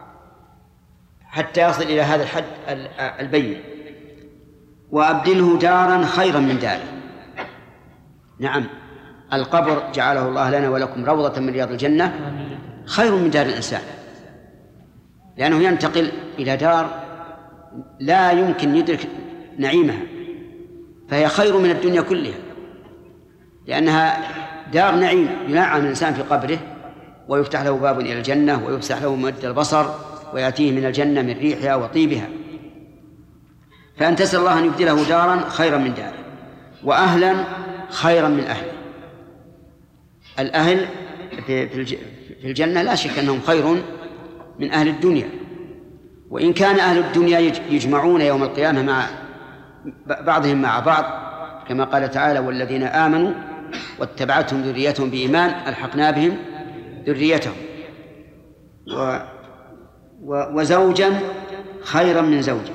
حتى يصل إلى هذا الحد البين. وأبدله دارا خيرا من داره. نعم، القبر جعله الله لنا ولكم روضة من رياض الجنة خير من دار الإنسان، لأنه ينتقل إلى دار لا يمكن يدرك نعيمها، فهي خير من الدنيا كلها، لأنها دار نعيم ينعم الإنسان في قبره، ويفتح له باب إلى الجنة، ويفسح له مد البصر، ويأتيه من الجنة من ريحها وطيبها. فأن تسأل الله أن يبدله دارا خيرا من داره، وأهلا خيرا من أهله. الأهل في الجنة لا شك أنهم خير من أهل الدنيا، وإن كان أهل الدنيا يجمعون يوم القيامة مع بعضهم مع بعض، كما قال تعالى: والذين آمنوا واتبعتهم ذريتهم بإيمان ألحقنا بهم ذريتهم. و وزوجا خيرا من زوجه،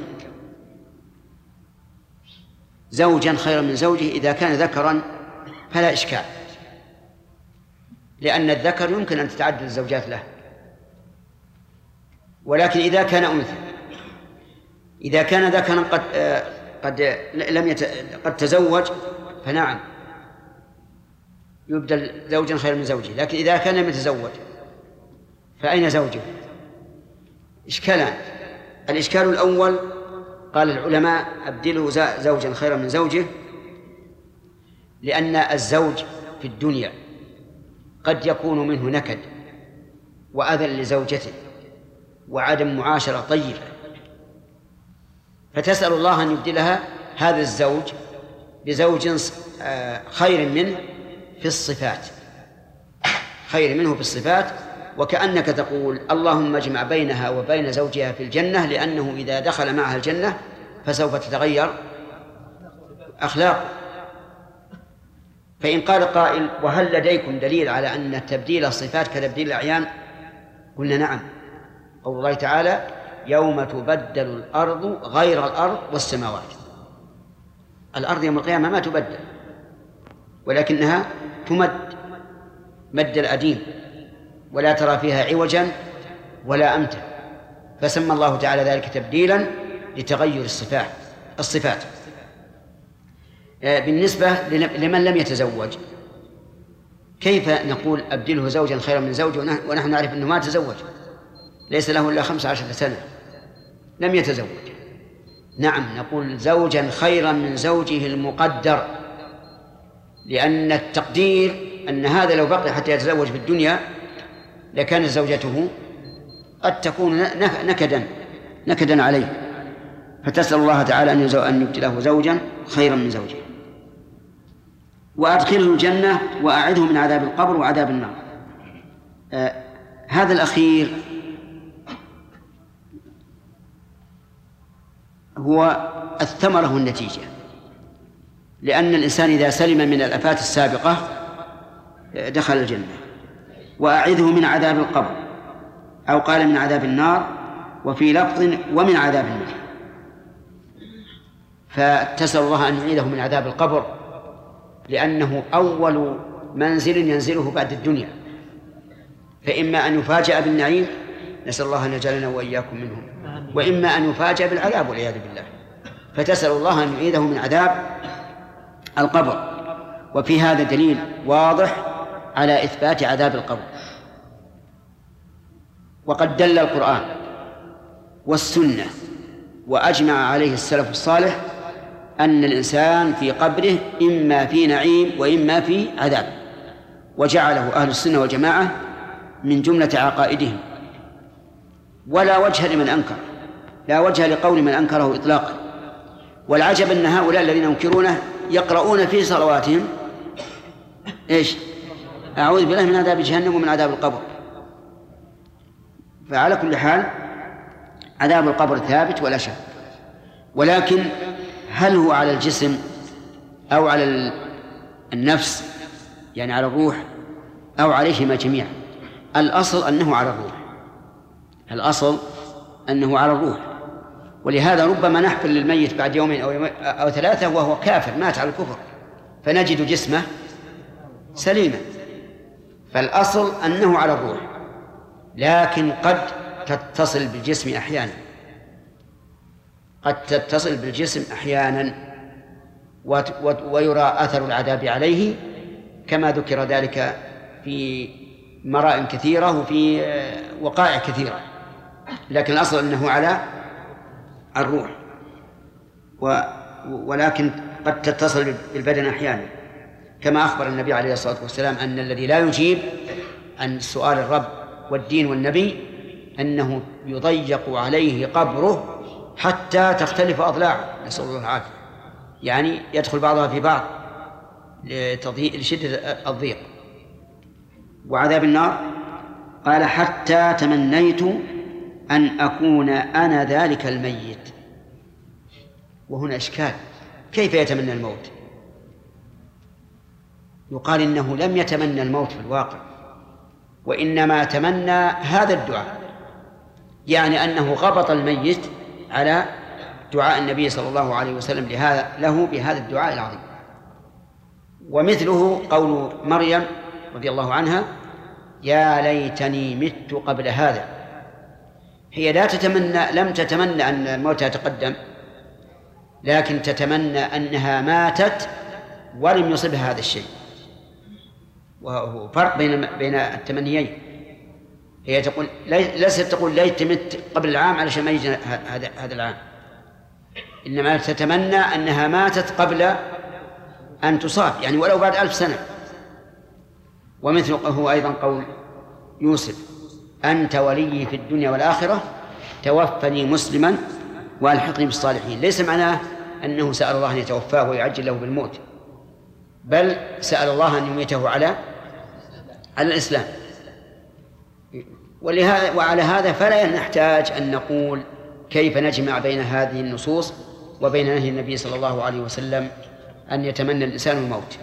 زوجا خيرا من زوجه إذا كان ذكرا فلا إشكال، لأن الذكر يمكن أن تتعدد الزوجات له، ولكن إذا كان أنثى إذا كان ذكرا قد قد لم يت... قد تزوج فنعم يبدل زوجا خيرا من زوجه، لكن إذا كان لم يتزوج فأين زوجه؟ إشكالان. الإشكال الأول قال العلماء أبدله زوجا خيرا من زوجه، لأن الزوج في الدنيا قد يكون منه نكد وأذى لزوجته وعدم معاشرة طيبة، فتسأل الله أن يبدلها هذا الزوج بزوج خير منه في الصفات، خير منه في الصفات، وكأنك تقول اللهم اجمع بينها وبين زوجها في الجنة، لأنه إذا دخل معها الجنة فسوف تتغير أخلاقه. فإن قال قائل وهل لديكم دليل على أن تبديل الصفات كتبديل الأعيان؟ قلنا نعم. قول الله تعالى يوم تبدل الأرض غير الأرض والسماوات. الأرض يوم القيامة ما تبدل، ولكنها تمد مد الأديم، ولا ترى فيها عوجا ولا أمتا، فسمى الله تعالى ذلك تبديلا لتغير الصفات الصفات. بالنسبة لمن لم يتزوج، كيف نقول أبدله زوجا خيرا من زوجه ونحن نعرف أنه ما تزوج، ليس له إلا خمس عشرة سنة، لم يتزوج؟ نعم، نقول زوجا خيرا من زوجه المقدر، لأن التقدير أن هذا لو بقي حتى يتزوج في الدنيا لكانت زوجته قد تكون نكدا نكدا عليه، فتسأل الله تعالى أن يبدله زوجا خيرا من زوجه. وأدخله الجنة وأعذه من عذاب القبر وعذاب النار. آه هذا الأخير هو الثمرة والنتيجة، لأن الإنسان إذا سلم من الآفات السابقة دخل الجنة. وأعذه من عذاب القبر، أو قال من عذاب النار، وفي لفظ ومن عذاب النار. فتسأل الله أن يعيده من عذاب القبر، لأنه أول منزل ينزله بعد الدنيا، فإما أن يفاجأ بالنعيم، نسأل الله أن يجعلنا وإياكم منهم، وإما أن يفاجأ بالعذاب والعياذ بالله. فتسأل الله أن يعيده من عذاب القبر. وفي هذا دليل واضح على إثبات عذاب القبر. وقد دل القرآن والسنة وأجمع عليه السلف الصالح أن الإنسان في قبره إما في نعيم وإما في عذاب، وجعله أهل السنة والجماعة من جملة عقائدهم، ولا وجه لمن أنكر، لا وجه لقول من أنكره إطلاقا. والعجب أن هؤلاء الذين ينكرونه يقرؤون في صلواتهم إيش؟ أعوذ بالله من عذاب جهنم ومن عذاب القبر. فعلى كل حال عذاب القبر ثابت ولا شك، ولكن هل هو على الجسم أو على النفس، يعني على الروح، أو عليهما جميعا؟ الأصل أنه على الروح، الأصل أنه على الروح. ولهذا ربما نحفل للميت بعد يومين أو, يومين أو ثلاثة وهو كافر مات على الكفر، فنجد جسمه سليما. فالأصل أنه على الروح، لكن قد تتصل بالجسم أحيانا، قد تتصل بالجسم أحيانا ويرى أثر العذاب عليه، كما ذكر ذلك في مراء كثيرة وفي وقائع كثيرة. لكن الأصل أنه على الروح، ولكن قد تتصل بالبدن أحيانا، كما أخبر النبي عليه الصلاة والسلام أن الذي لا يجيب عن سؤال الرب والدين والنبي أنه يضيق عليه قبره حتى تختلف أضلاعه، نسأل الله العافية، يعني يدخل بعضها في بعض لشدة الضيق. وعذاب النار قال حتى تمنيت أن أكون أنا ذلك الميت. وهنا إشكال، كيف يتمنى الموت؟ يقال إنه لم يتمنى الموت في الواقع، وإنما تمنى هذا الدعاء، يعني أنه غبط الميت على دعاء النبي صلى الله عليه وسلم لهذا له بهذا الدعاء العظيم. ومثله قول مريم رضي الله عنها يا ليتني مت قبل هذا، هي لا تتمنى، لم تتمنى أن الموت يتقدم، لكن تتمنى أنها ماتت ولم يصبها هذا الشيء، وهو فرق بين بين التمنيين. هي تقول ليست تقول ليت مت قبل العام علشان ما يجي هذا هذا العام، إنما تتمنى أنها ماتت قبل أن تصاب، يعني ولو بعد ألف سنة. ومثل هو أيضا قول يوسف: أنت ولي في الدنيا والآخرة توفني مسلما وألحقني بالصالحين. ليس معناه أنه سأل الله أن يتوفاه ويعجل له بالموت، بل سأل الله أن يميته على على الإسلام. ولهذا وعلى هذا فلا نحتاج أن نقول كيف نجمع بين هذه النصوص وبين نهي النبي صلى الله عليه وسلم أن يتمنى الإنسان الموت.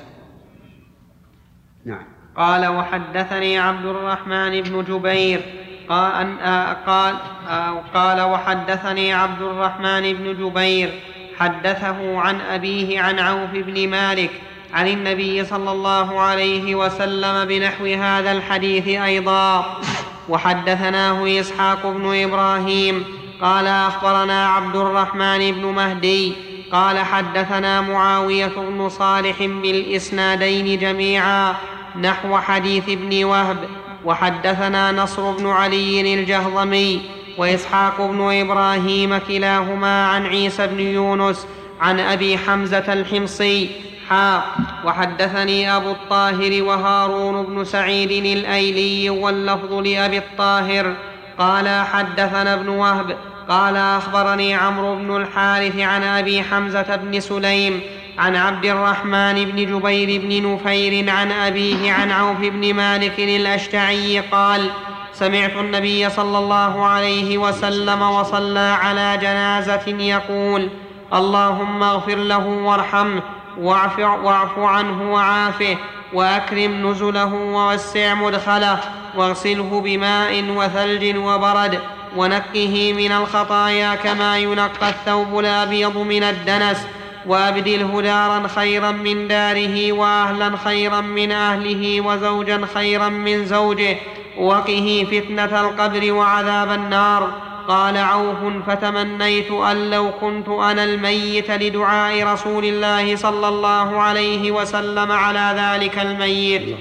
نعم.
قال: وحدثني عبد الرحمن بن جبير قال, قال, قال وحدثني عبد الرحمن بن جبير حدثه عن أبيه عن عوف بن مالك عن النبي صلى الله عليه وسلم بنحو هذا الحديث أيضا. وحدثناه إسحاق بن إبراهيم قال: أخبرنا عبد الرحمن بن مهدي قال: حدثنا معاوية بن صالح بالإسنادين جميعا نحو حديث ابن وهب. وحدثنا نصر بن علي الجهضمي وإسحاق بن إبراهيم كلاهما عن عيسى بن يونس عن أبي حمزة الحمصي حا. وحدثني أبو الطاهر وهارون بن سعيد الأيلي واللفظ لأبي الطاهر قال: حدثنا ابن وهب قال: أخبرني عمرو بن الحارث عن أبي حمزة بن سليم عن عبد الرحمن بن جبير بن نفير عن أبيه عن عوف بن مالك الأشتعي قال: سمعت النبي صلى الله عليه وسلم وصلى على جنازة يقول: اللهم اغفر له وارحمه واعف, واعف عنه وعافه وأكرم نزله ووسع مدخله واغسله بماء وثلج وبرد ونقه من الخطايا كما ينقى الثوب الأبيض من الدنس وأبدله دارا خيرا من داره وأهلا خيرا من أهله وزوجا خيرا من زوجه وقه فتنة القبر وعذاب النار. قال عوف: فتمنيت أن لو كنت أنا الميت لدعاء رسول الله صلى الله عليه وسلم على ذلك الميت.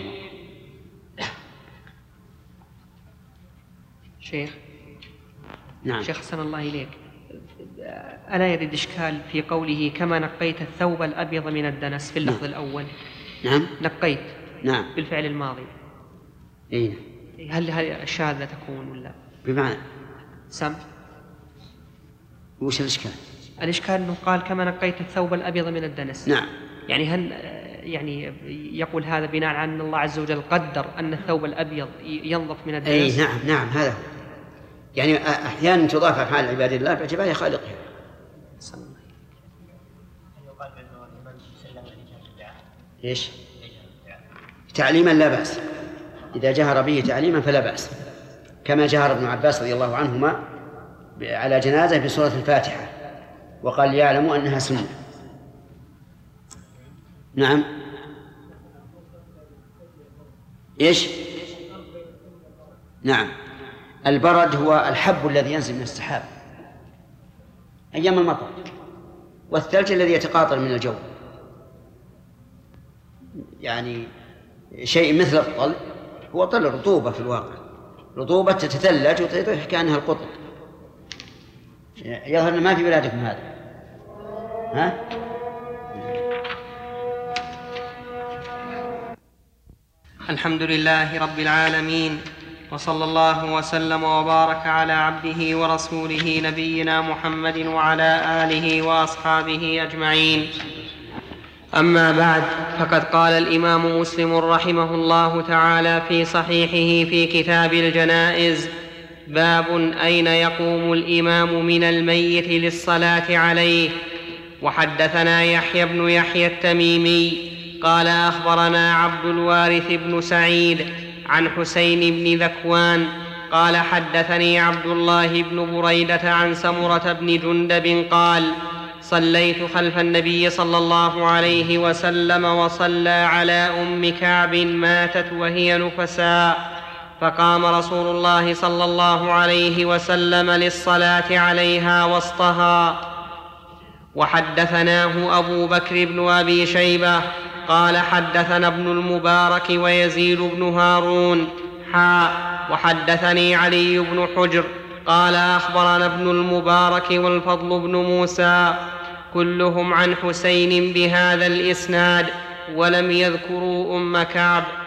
شيخ
نعم.
شيخ حسن الله إليك، ألا يرد إشكال في قوله كما نقيت الثوب الأبيض من الدنس في اللفظ
نعم.
الأول؟
نعم.
نقيت
نعم
بالفعل الماضي.
إيه؟
هل هذه الشاذة تكون ولا
بمعنى
سم؟
وش الإشكال؟
الإشكال أنه قال كما نقيت الثوب الأبيض من الدنس.
نعم.
يعني هل يعني يقول هذا بناء على أن الله عز وجل قدر أن الثوب الأبيض ينظف من الدنس؟
أي نعم نعم هذا هو. يعني أحيانا تضاف أفعال عباد الله باعتبار خالقها. إيش؟ تعليما لا بأس، إذا جهر به تعليما فلا بأس، كما جهر ابن عباس رضي الله عنهما على جنازة بسورة الفاتحة وقال يعلم أنها سنة. نعم. إيش؟ نعم. البرد هو الحب الذي ينزل من السحاب أيام المطر، والثلج الذي يتقاطر من الجو، يعني شيء مثل الطل، هو طل رطوبة في الواقع، رطوبة تتثلج وتطيح كأنها القطن. يظهر أن ما في بلادكم هذا، ها؟
الحمد لله رب العالمين، وصلى الله وسلم وبارك على عبده ورسوله نبينا محمد وعلى آله وأصحابه أجمعين. أما بعد، فقد قال الإمام مسلم رحمه الله تعالى في صحيحه في كتاب الجنائز: باب أين يقوم الإمام من الميت للصلاة عليه. وحدثنا يحيى بن يحيى التميمي قال أخبرنا عبد الوارث بن سعيد عن حسين بن ذكوان قال حدثني عبد الله بن بريدة عن سمرة بن جندب قال: صليت خلف النبي صلى الله عليه وسلم وصلى على أم كعب ماتت وهي نفساء، فقام رسول الله صلى الله عليه وسلم للصلاة عليها وسطها. وحدثناه أبو بكر بن أبي شيبة قال حدثنا ابن المبارك ويزيد بن هارون حاء وحدثني علي بن حجر قال أخبرنا ابن المبارك والفضل بن موسى كلهم عن حسين بهذا الإسناد ولم يذكروا أم كعب.